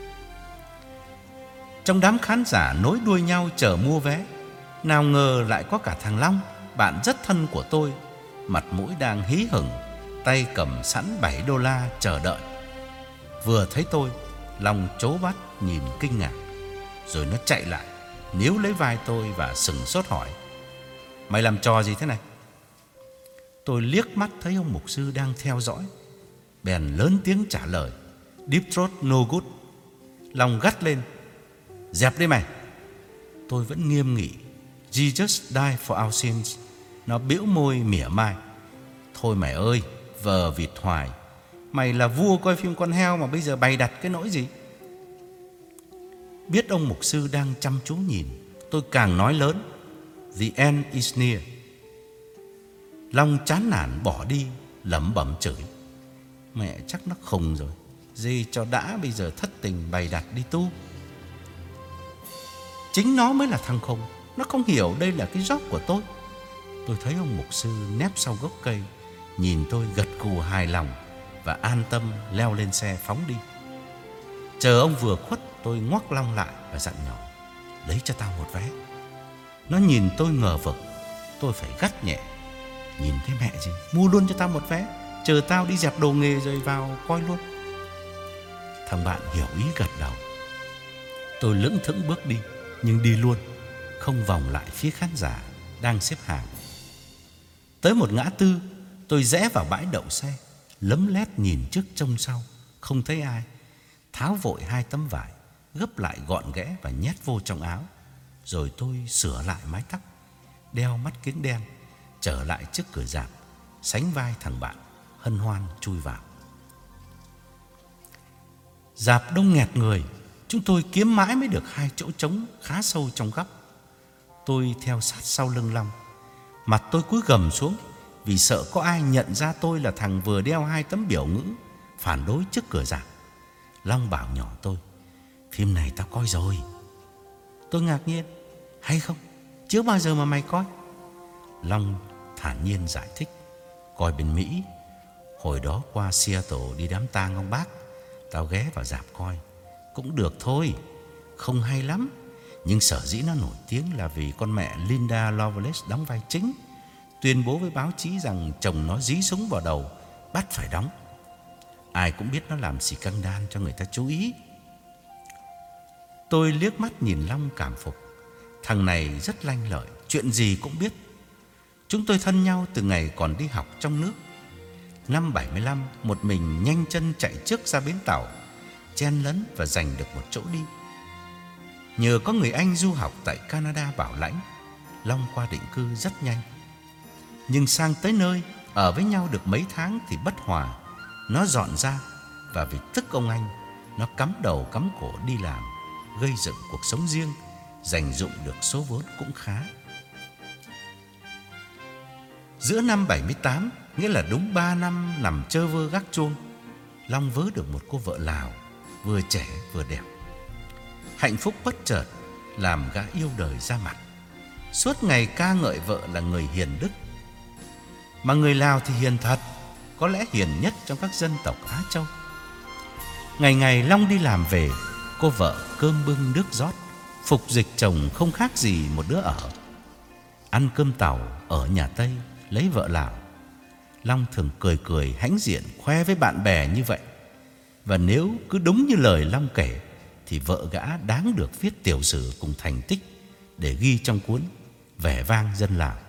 Trong đám khán giả nối đuôi nhau chờ mua vé, nào ngờ lại có cả thằng Long, bạn rất thân của tôi, mặt mũi đang hí hửng, tay cầm sẵn bảy đô la chờ đợi. Vừa thấy tôi, Long trố mắt nhìn kinh ngạc, rồi nó chạy lại níu lấy vai tôi và sừng sốt hỏi: Mày làm trò gì thế này? Tôi liếc mắt thấy ông mục sư đang theo dõi, bèn lớn tiếng trả lời: Deep Throat no good. Long gắt lên: Dẹp đi mày! Tôi vẫn nghiêm nghị: Jesus died for our sins. Nó bĩu môi mỉa mai: Thôi mày ơi, vờ vịt hoài. Mày là vua coi phim con heo mà bây giờ bày đặt cái nỗi gì? Biết ông mục sư đang chăm chú nhìn, tôi càng nói lớn: The end is near. Long chán nản bỏ đi, lẩm bẩm chửi: Mẹ chắc nó khùng rồi, dê cho đã, bây giờ thất tình bày đặt đi tu. Chính nó mới là thằng khùng, nó không hiểu đây là cái job của tôi. Tôi thấy ông mục sư nép sau gốc cây, nhìn tôi gật gù hài lòng và an tâm leo lên xe phóng đi. Chờ ông vừa khuất, tôi ngoắc Long lại và dặn nhỏ: lấy cho tao một vé. Nó nhìn tôi ngờ vực. Tôi phải gắt nhẹ: nhìn thấy mẹ gì, mua luôn cho tao một vé, chờ tao đi dẹp đồ nghề rồi vào coi luôn. Thằng bạn hiểu ý gật đầu. Tôi lững thững bước đi, nhưng đi luôn, không vòng lại phía khán giả đang xếp hàng. Tới một ngã tư, tôi rẽ vào bãi đậu xe, lấm lét nhìn trước trông sau, không thấy ai. Tháo vội hai tấm vải, gấp lại gọn ghẽ và nhét vô trong áo. Rồi tôi sửa lại mái tóc, đeo mắt kiếng đen, trở lại trước cửa rạp, sánh vai thằng bạn, hân hoan chui vào. Rạp đông nghẹt người, chúng tôi kiếm mãi mới được hai chỗ trống khá sâu trong góc. Tôi theo sát sau lưng Long, mặt tôi cúi gằm xuống vì sợ có ai nhận ra tôi là thằng vừa đeo hai tấm biểu ngữ phản đối trước cửa rạp. Long bảo nhỏ tôi: phim này tao coi rồi. Tôi ngạc nhiên: hay không? Chưa bao giờ mà mày coi. Long thản nhiên giải thích: coi bên Mỹ. Hồi đó qua Seattle đi đám tang ông bác, tao ghé vào rạp coi. Cũng được thôi, không hay lắm. Nhưng sở dĩ nó nổi tiếng là vì con mẹ Linda Lovelace đóng vai chính, tuyên bố với báo chí rằng chồng nó dí súng vào đầu, bắt phải đóng. Ai cũng biết nó làm scandal cho người ta chú ý. Tôi liếc mắt nhìn Long cảm phục. Thằng này rất lanh lợi, chuyện gì cũng biết. Chúng tôi thân nhau từ ngày còn đi học trong nước. Năm bảy mươi lăm, một mình nhanh chân chạy trước ra bến tàu, chen lấn và giành được một chỗ đi. Nhờ có người anh du học tại Canada bảo lãnh, Long qua định cư rất nhanh. Nhưng sang tới nơi, ở với nhau được mấy tháng thì bất hòa. Nó dọn ra, và vì tức ông anh, nó cắm đầu cắm cổ đi làm, gây dựng cuộc sống riêng, dành dụm được số vốn cũng khá. Giữa năm bảy mươi tám, nghĩa là đúng ba năm nằm chơ vơ gác chuông, Long vớ được một cô vợ Lào, vừa trẻ vừa đẹp. Hạnh phúc bất chợt làm gã yêu đời ra mặt, suốt ngày ca ngợi vợ là người hiền đức. Mà người Lào thì hiền thật, có lẽ hiền nhất trong các dân tộc Á Châu. Ngày ngày Long đi làm về, cô vợ cơm bưng nước rót, phục dịch chồng không khác gì một đứa ở. Ăn cơm tàu ở nhà Tây lấy vợ Lào, Long thường cười cười hãnh diện khoe với bạn bè như vậy. Và nếu cứ đúng như lời Long kể, thì vợ gã đáng được viết tiểu sử cùng thành tích để ghi trong cuốn Vẻ vang dân Lào.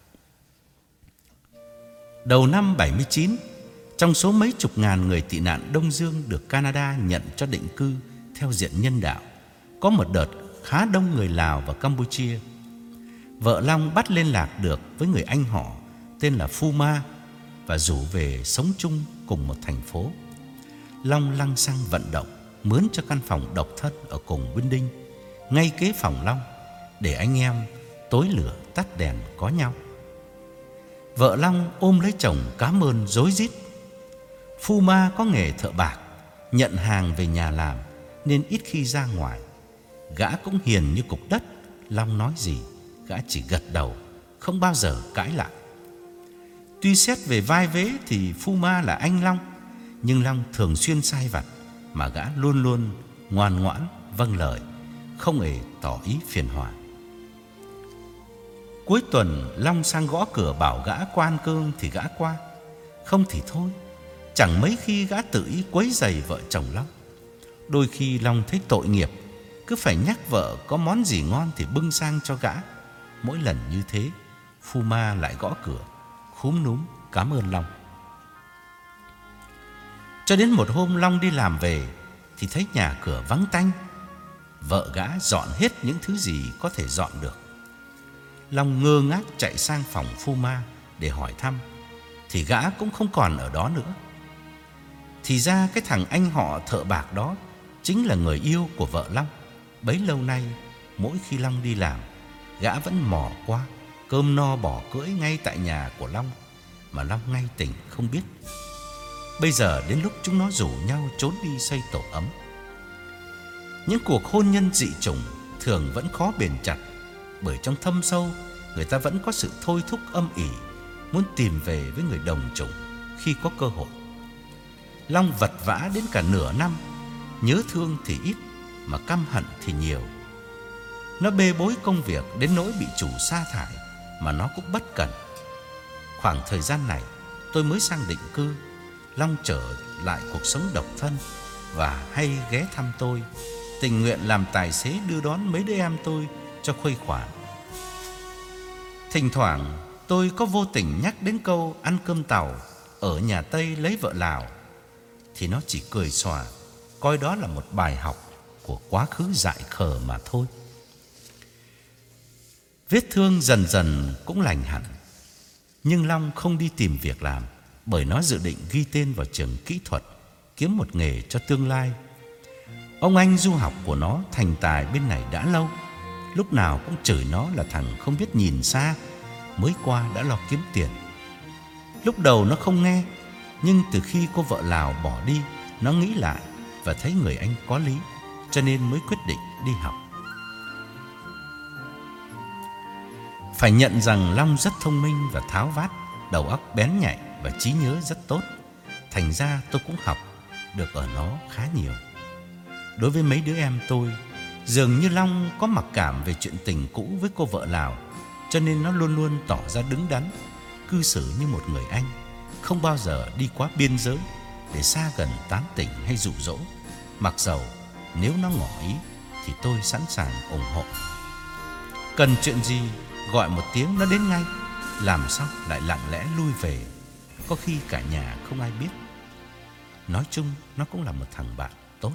Đầu năm bảy mươi chín, trong số mấy chục ngàn người tị nạn Đông Dương được Canada nhận cho định cư theo diện nhân đạo, có một đợt khá đông người Lào và Campuchia. Vợ Long bắt liên lạc được với người anh họ tên là Phu Ma và rủ về sống chung cùng một thành phố. Long lăng xăng vận động mướn cho căn phòng độc thân ở cùng Winding, ngay kế phòng Long, để anh em tối lửa tắt đèn có nhau. Vợ Long ôm lấy chồng cảm ơn rối rít. Phu Ma có nghề thợ bạc, nhận hàng về nhà làm nên ít khi ra ngoài. Gã cũng hiền như cục đất, Long nói gì gã chỉ gật đầu, không bao giờ cãi lại. Tuy xét về vai vế thì Phu Ma là anh Long, nhưng Long thường xuyên sai vặt, mà gã luôn luôn ngoan ngoãn vâng lời, không hề tỏ ý phiền hòa. Cuối tuần Long sang gõ cửa bảo gã qua ăn cơm thì gã qua, không thì thôi. Chẳng mấy khi gã tự ý quấy rầy vợ chồng Long. Đôi khi Long thấy tội nghiệp, cứ phải nhắc vợ có món gì ngon thì bưng sang cho gã. Mỗi lần như thế, Phu Ma lại gõ cửa, khúm núm cảm ơn Long. Cho đến một hôm Long đi làm về thì thấy nhà cửa vắng tanh. Vợ gã dọn hết những thứ gì có thể dọn được. Long ngơ ngác chạy sang phòng Phu Ma để hỏi thăm, thì gã cũng không còn ở đó nữa. Thì ra cái thằng anh họ thợ bạc đó chính là người yêu của vợ Long. Bấy lâu nay, mỗi khi Long đi làm, gã vẫn mò qua, cơm no bỏ cưỡi ngay tại nhà của Long, mà Long ngay tỉnh không biết. Bây giờ đến lúc chúng nó rủ nhau trốn đi xây tổ ấm. Những cuộc hôn nhân dị chủng thường vẫn khó bền chặt, bởi trong thâm sâu người ta vẫn có sự thôi thúc âm ỉ, muốn tìm về với người đồng chủng khi có cơ hội. Long vật vã đến cả nửa năm, nhớ thương thì ít mà căm hận thì nhiều. Nó bê bối công việc đến nỗi bị chủ sa thải mà nó cũng bất cẩn. Khoảng thời gian này tôi mới sang định cư, Long trở lại cuộc sống độc thân và hay ghé thăm tôi, tình nguyện làm tài xế đưa đón mấy đứa em tôi cho khuây khỏa. Thỉnh thoảng tôi có vô tình nhắc đến câu ăn cơm tàu ở nhà Tây lấy vợ Lào, thì nó chỉ cười xòa, coi đó là một bài học của quá khứ dại khờ mà thôi. Vết thương dần dần cũng lành hẳn, nhưng Long không đi tìm việc làm, bởi nó dự định ghi tên vào trường kỹ thuật, kiếm một nghề cho tương lai. Ông anh du học của nó thành tài bên này đã lâu, lúc nào cũng chửi nó là thằng không biết nhìn xa, mới qua đã lo kiếm tiền. Lúc đầu nó không nghe, nhưng từ khi cô vợ Lào bỏ đi, nó nghĩ lại và thấy người anh có lý, cho nên mới quyết định đi học. Phải nhận rằng Long rất thông minh và tháo vát, đầu óc bén nhạy và trí nhớ rất tốt. Thành ra tôi cũng học được ở nó khá nhiều. Đối với mấy đứa em tôi, dường như Long có mặc cảm về chuyện tình cũ với cô vợ Lào, cho nên nó luôn luôn tỏ ra đứng đắn, cư xử như một người anh, không bao giờ đi quá biên giới để xa gần tán tỉnh hay dụ dỗ. Mặc dầu nếu nó ngỏ ý thì tôi sẵn sàng ủng hộ. Cần chuyện gì gọi một tiếng nó đến ngay, làm sao lại lặng lẽ lui về, có khi cả nhà không ai biết. Nói chung nó cũng là một thằng bạn tốt.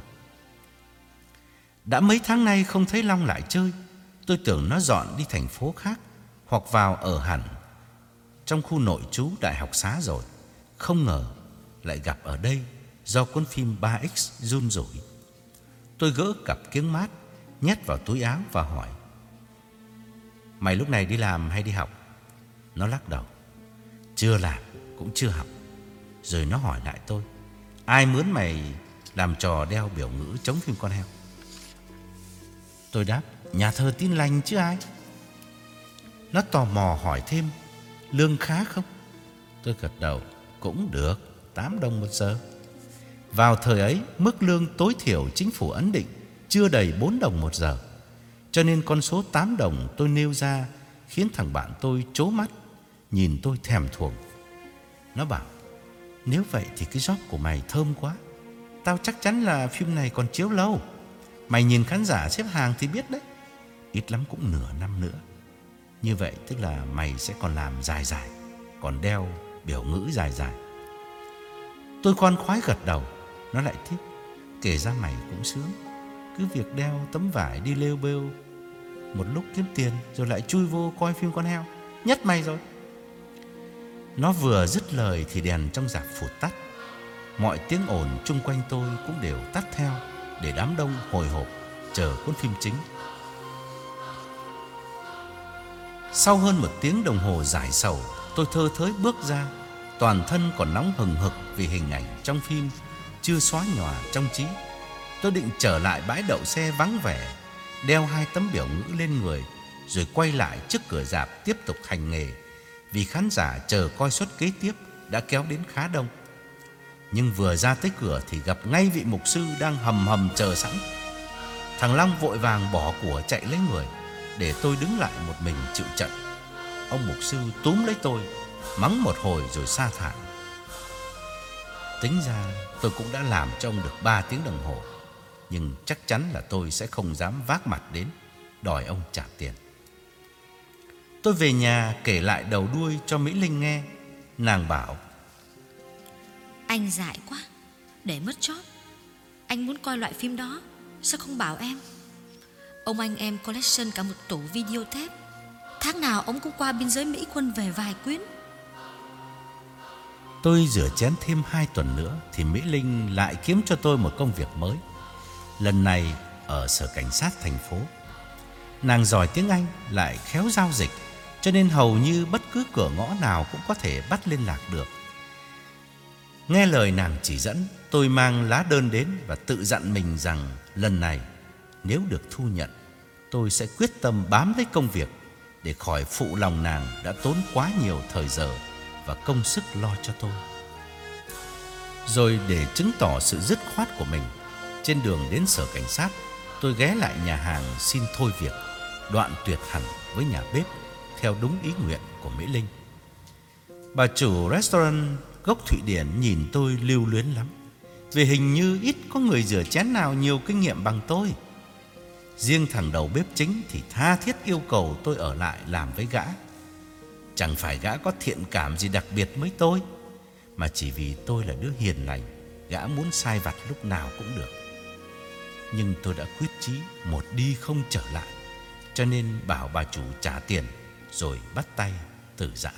Đã mấy tháng nay không thấy Long lại chơi, tôi tưởng nó dọn đi thành phố khác hoặc vào ở hẳn trong khu nội trú đại học xá rồi. Không ngờ lại gặp ở đây do cuốn phim ba X run rủi. Tôi gỡ cặp kiếng mát, nhét vào túi áo và hỏi: "Mày lúc này đi làm hay đi học?" Nó lắc đầu: "Chưa làm cũng chưa học." Rồi nó hỏi lại tôi: "Ai mướn mày làm trò đeo biểu ngữ chống phim con heo?" Tôi đáp: "Nhà thờ Tin Lành chứ ai." Nó tò mò hỏi thêm: "Lương khá không?" Tôi gật đầu: "Cũng được, tám đồng một giờ." Vào thời ấy, mức lương tối thiểu chính phủ ấn định chưa đầy bốn đồng một giờ, cho nên con số tám đồng tôi nêu ra khiến thằng bạn tôi trố mắt, nhìn tôi thèm thuồng. Nó bảo: "Nếu vậy thì cái job của mày thơm quá. Tao chắc chắn là phim này còn chiếu lâu. Mày nhìn khán giả xếp hàng thì biết đấy. Ít lắm cũng nửa năm nữa. Như vậy tức là mày sẽ còn làm dài dài, còn đeo biểu ngữ dài dài." Tôi khoan khoái gật đầu. Nó lại tiếp: "Kể ra mày cũng sướng, cứ việc đeo tấm vải đi lêu bêu một lúc kiếm tiền, rồi lại chui vô coi phim con heo, nhất mày rồi." Nó vừa dứt lời thì đèn trong rạp phụt tắt. Mọi tiếng ồn chung quanh tôi cũng đều tắt theo, để đám đông hồi hộp chờ cuốn phim chính. Sau hơn một tiếng đồng hồ giải sầu, tôi thơ thới bước ra, toàn thân còn nóng hừng hực vì hình ảnh trong phim chưa xóa nhòa trong trí. Tôi định trở lại bãi đậu xe vắng vẻ, đeo hai tấm biểu ngữ lên người, rồi quay lại trước cửa rạp tiếp tục hành nghề, vì khán giả chờ coi suất kế tiếp đã kéo đến khá đông. Nhưng vừa ra tới cửa thì gặp ngay vị mục sư đang hầm hầm chờ sẵn. Thằng Long vội vàng bỏ của chạy lấy người, để tôi đứng lại một mình chịu trận. Ông mục sư túm lấy tôi, mắng một hồi rồi sa thải. Tính ra tôi cũng đã làm cho ông được ba tiếng đồng hồ, nhưng chắc chắn là tôi sẽ không dám vác mặt đến đòi ông trả tiền. Tôi về nhà kể lại đầu đuôi cho Mỹ Linh nghe. Nàng bảo: "Anh dại quá, để mất job. Anh muốn coi loại phim đó, sao không bảo em? Ông anh em collection cả một tủ video tape. Tháng nào ông cũng qua biên giới Mỹ quân về vài quyển." Tôi rửa chén thêm hai tuần nữa thì Mỹ Linh lại kiếm cho tôi một công việc mới, lần này ở sở cảnh sát thành phố. Nàng giỏi tiếng Anh, lại khéo giao dịch, cho nên hầu như bất cứ cửa ngõ nào cũng có thể bắt liên lạc được. Nghe lời nàng chỉ dẫn, tôi mang lá đơn đến và tự dặn mình rằng lần này nếu được thu nhận, tôi sẽ quyết tâm bám lấy công việc để khỏi phụ lòng nàng đã tốn quá nhiều thời giờ và công sức lo cho tôi. Rồi để chứng tỏ sự dứt khoát của mình, trên đường đến sở cảnh sát, tôi ghé lại nhà hàng xin thôi việc. đoạn tuyệt hẳn với nhà bếp theo đúng ý nguyện của Mỹ Linh. Bà chủ restaurant gốc Thụy Điển nhìn tôi lưu luyến lắm, vì hình như ít có người rửa chén nào nhiều kinh nghiệm bằng tôi. Riêng thằng đầu bếp chính thì tha thiết yêu cầu tôi ở lại làm với gã. Chẳng phải gã có thiện cảm gì đặc biệt với tôi, mà chỉ vì tôi là đứa hiền lành, gã muốn sai vặt lúc nào cũng được. Nhưng tôi đã quyết chí một đi không trở lại, cho nên bảo bà chủ trả tiền rồi bắt tay từ giã.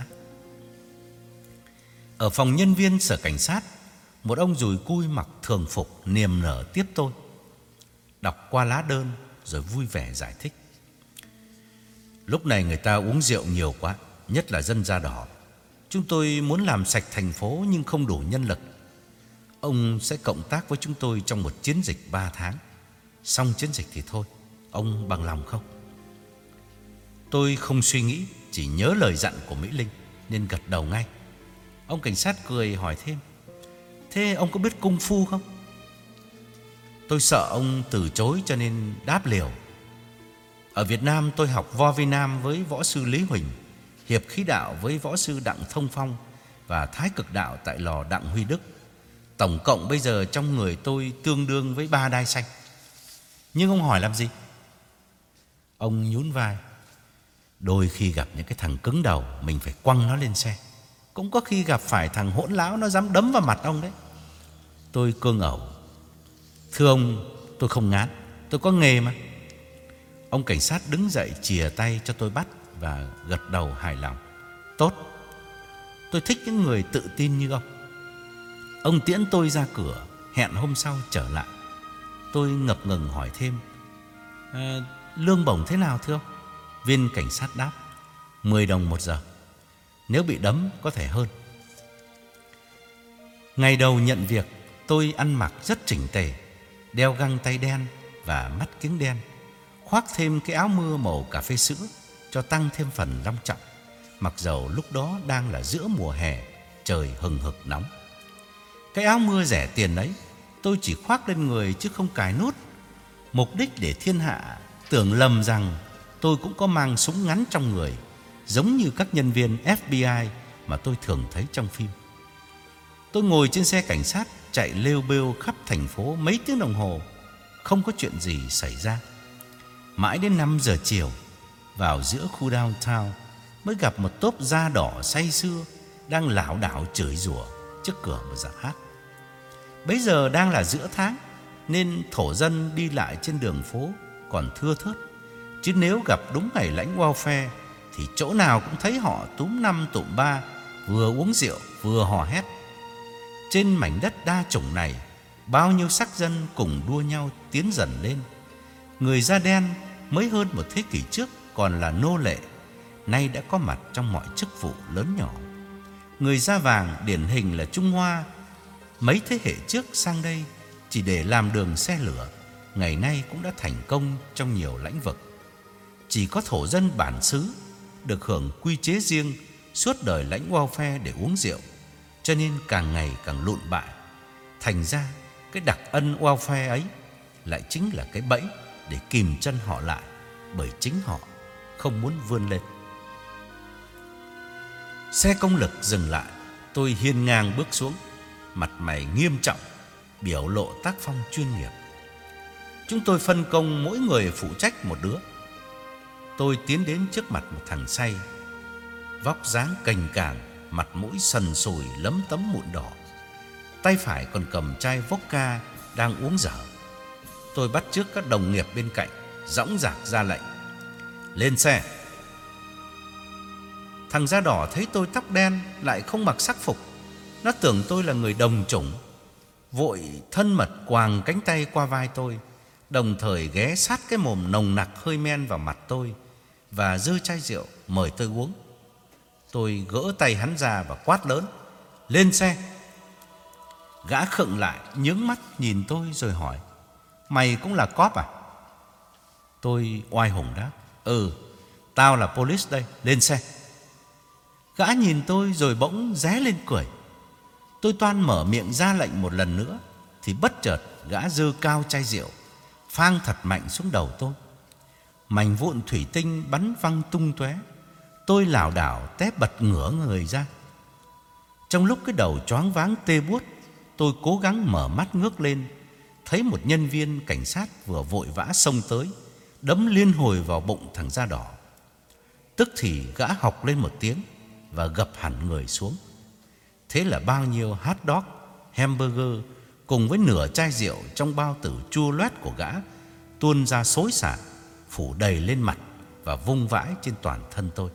Ở phòng nhân viên sở cảnh sát, một ông dùi cui mặc thường phục niềm nở tiếp tôi, đọc qua lá đơn rồi vui vẻ giải thích. Lúc này người ta uống rượu nhiều quá, nhất là dân da đỏ. Chúng tôi muốn làm sạch thành phố nhưng không đủ nhân lực. Ông sẽ cộng tác với chúng tôi trong một chiến dịch ba tháng. Xong chiến dịch thì thôi, ông bằng lòng không? Tôi không suy nghĩ, chỉ nhớ lời dặn của Mỹ Linh nên gật đầu ngay. Ông cảnh sát cười hỏi thêm: thế ông có biết cung phu không? Tôi sợ ông từ chối cho nên đáp liều: ở Việt Nam tôi học vo vi nam với võ sư Lý Huỳnh, hiệp khí đạo với võ sư Đặng Thông Phong và thái cực đạo tại lò Đặng Huy Đức. Tổng cộng bây giờ trong người tôi tương đương với ba đai xanh. Nhưng ông hỏi làm gì? Ông nhún vai: đôi khi gặp những cái thằng cứng đầu, mình phải quăng nó lên xe. Cũng có khi gặp phải thằng hỗn láo nó dám đấm vào mặt ông đấy. Tôi cương ẩu: thưa ông, tôi không ngán, tôi có nghề mà. Ông cảnh sát đứng dậy chìa tay cho tôi bắt và gật đầu hài lòng: tốt, tôi thích những người tự tin như ông. Ông tiễn tôi ra cửa, hẹn hôm sau trở lại. Tôi ngập ngừng hỏi thêm: à, lương bổng thế nào thưa ông? Viên cảnh sát đáp: mười đồng một giờ. Nếu bị đấm có thể hơn. Ngày đầu nhận việc, tôi ăn mặc rất chỉnh tề, đeo găng tay đen và mắt kiếng đen, khoác thêm cái áo mưa màu cà phê sữa cho tăng thêm phần long trọng, mặc dầu lúc đó đang là giữa mùa hè, trời hừng hực nóng. Cái áo mưa rẻ tiền ấy tôi chỉ khoác lên người chứ không cài nút, mục đích để thiên hạ tưởng lầm rằng tôi cũng có mang súng ngắn trong người, giống như các nhân viên ép bê i mà tôi thường thấy trong phim. Tôi ngồi trên xe cảnh sát chạy lêu bêu khắp thành phố mấy tiếng đồng hồ, không có chuyện gì xảy ra. Mãi đến năm giờ chiều, vào giữa khu downtown mới gặp một tốp da đỏ say sưa đang lảo đảo chửi rủa trước cửa một dạp hát. Bấy giờ đang là giữa tháng nên thổ dân đi lại trên đường phố còn thưa thớt, chứ nếu gặp đúng ngày lãnh welfare thì chỗ nào cũng thấy họ túm năm tụm ba, vừa uống rượu vừa hò hét. Trên mảnh đất đa chủng này, bao nhiêu sắc dân cùng đua nhau tiến dần lên. Người da đen mới hơn một thế kỷ trước còn là nô lệ, nay đã có mặt trong mọi chức vụ lớn nhỏ. Người da vàng điển hình là Trung Hoa, mấy thế hệ trước sang đây chỉ để làm đường xe lửa, ngày nay cũng đã thành công trong nhiều lĩnh vực. Chỉ có thổ dân bản xứ được hưởng quy chế riêng, suốt đời lãnh welfare để uống rượu, cho nên càng ngày càng lụn bại. Thành ra cái đặc ân welfare ấy lại chính là cái bẫy để kìm chân họ lại, bởi chính họ không muốn vươn lên. Xe công lực dừng lại, tôi hiên ngang bước xuống, mặt mày nghiêm trọng, biểu lộ tác phong chuyên nghiệp. Chúng tôi phân công mỗi người phụ trách một đứa. Tôi tiến đến trước mặt một thằng say, vóc dáng cành càng, mặt mũi sần sùi lấm tấm mụn đỏ, tay phải còn cầm chai vodka đang uống dở. Tôi bắt chước các đồng nghiệp bên cạnh, dõng dạc ra lệnh: lên xe. Thằng da đỏ thấy tôi tóc đen lại không mặc sắc phục, nó tưởng tôi là người đồng chủng, vội thân mật quàng cánh tay qua vai tôi, đồng thời ghé sát cái mồm nồng nặc hơi men vào mặt tôi và giơ chai rượu mời tôi uống. Tôi gỡ tay hắn ra và quát lớn: lên xe. Gã khựng lại, nhướng mắt nhìn tôi rồi hỏi: mày cũng là cóp à? Tôi oai hùng đáp: ừ, tao là police đây, lên xe. Gã nhìn tôi rồi bỗng ré lên cười. Tôi toan mở miệng ra lệnh một lần nữa thì bất chợt gã giơ cao chai rượu, phang thật mạnh xuống đầu tôi. Mảnh vụn thủy tinh bắn văng tung tóe. Tôi lảo đảo té bật ngửa người ra. Trong lúc cái đầu choáng váng tê buốt, tôi cố gắng mở mắt ngước lên, thấy một nhân viên cảnh sát vừa vội vã xông tới, đấm liên hồi vào bụng thằng da đỏ. Tức thì gã học lên một tiếng và gập hẳn người xuống. Thế là bao nhiêu hot dog, hamburger cùng với nửa chai rượu trong bao tử chua loét của gã tuôn ra xối xả, phủ đầy lên mặt và vung vãi trên toàn thân tôi.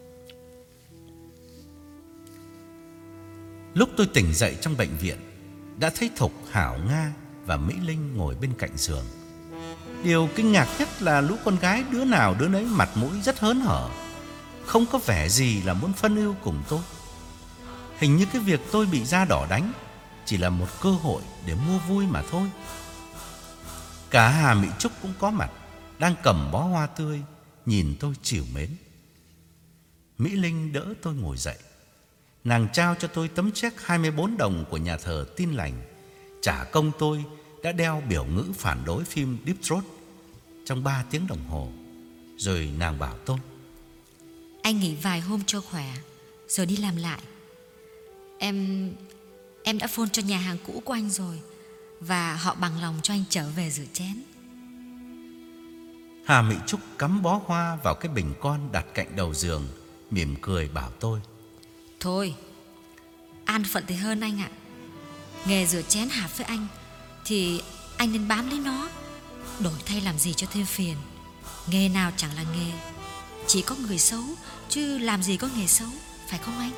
Lúc tôi tỉnh dậy trong bệnh viện, đã thấy Thục, Hảo, Nga và Mỹ Linh ngồi bên cạnh giường. Điều kinh ngạc nhất là lũ con gái đứa nào đứa nấy mặt mũi rất hớn hở, không có vẻ gì là muốn phân ưu cùng tôi. Hình như cái việc tôi bị da đỏ đánh chỉ là một cơ hội để mua vui mà thôi. Cả Hà Mỹ Trúc cũng có mặt, đang cầm bó hoa tươi, nhìn tôi trìu mến. Mỹ Linh đỡ tôi ngồi dậy. Nàng trao cho tôi tấm check hai mươi bốn đồng của nhà thờ Tin Lành, trả công tôi đã đeo biểu ngữ phản đối phim Deep Throat trong ba tiếng đồng hồ. Rồi nàng bảo tôi: anh nghỉ vài hôm cho khỏe rồi đi làm lại. Em Em đã phone cho nhà hàng cũ của anh rồi, và họ bằng lòng cho anh trở về rửa chén. Hà Mỹ Trúc cắm bó hoa vào cái bình con đặt cạnh đầu giường, mỉm cười bảo tôi: thôi, an phận thì hơn anh ạ. Nghề rửa chén hợp với anh thì anh nên bám lấy nó, đổi thay làm gì cho thêm phiền. Nghề nào chẳng là nghề, chỉ có người xấu chứ làm gì có nghề xấu, phải không anh?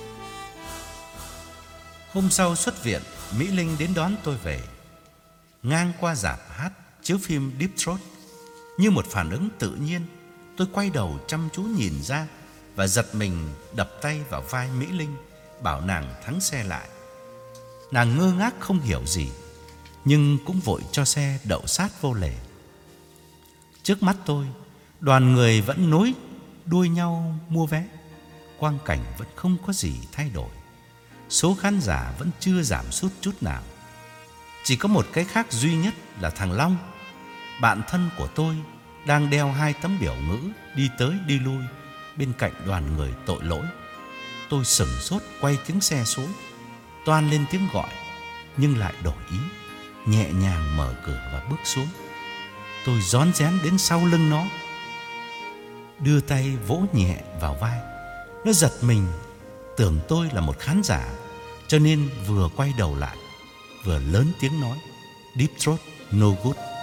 Hôm sau xuất viện, Mỹ Linh đến đón tôi về. Ngang qua rạp hát chiếu phim Deep Throat, như một phản ứng tự nhiên, tôi quay đầu chăm chú nhìn ra và giật mình đập tay vào vai Mỹ Linh, bảo nàng thắng xe lại. Nàng ngơ ngác không hiểu gì, nhưng cũng vội cho xe đậu sát vô lề. Trước mắt tôi, đoàn người vẫn nối đuôi nhau mua vé. Quang cảnh vẫn không có gì thay đổi. Số khán giả vẫn chưa giảm sút chút nào. Chỉ có một cái khác duy nhất là thằng Long, bạn thân của tôi, đang đeo hai tấm biểu ngữ đi tới đi lui bên cạnh đoàn người tội lỗi. Tôi sửng sốt quay kính xe xuống, toan lên tiếng gọi, nhưng lại đổi ý, nhẹ nhàng mở cửa và bước xuống. Tôi rón rén đến sau lưng nó, đưa tay vỗ nhẹ vào vai. Nó giật mình, tưởng tôi là một khán giả, cho nên vừa quay đầu lại, vừa lớn tiếng nói: Deep Throat no good.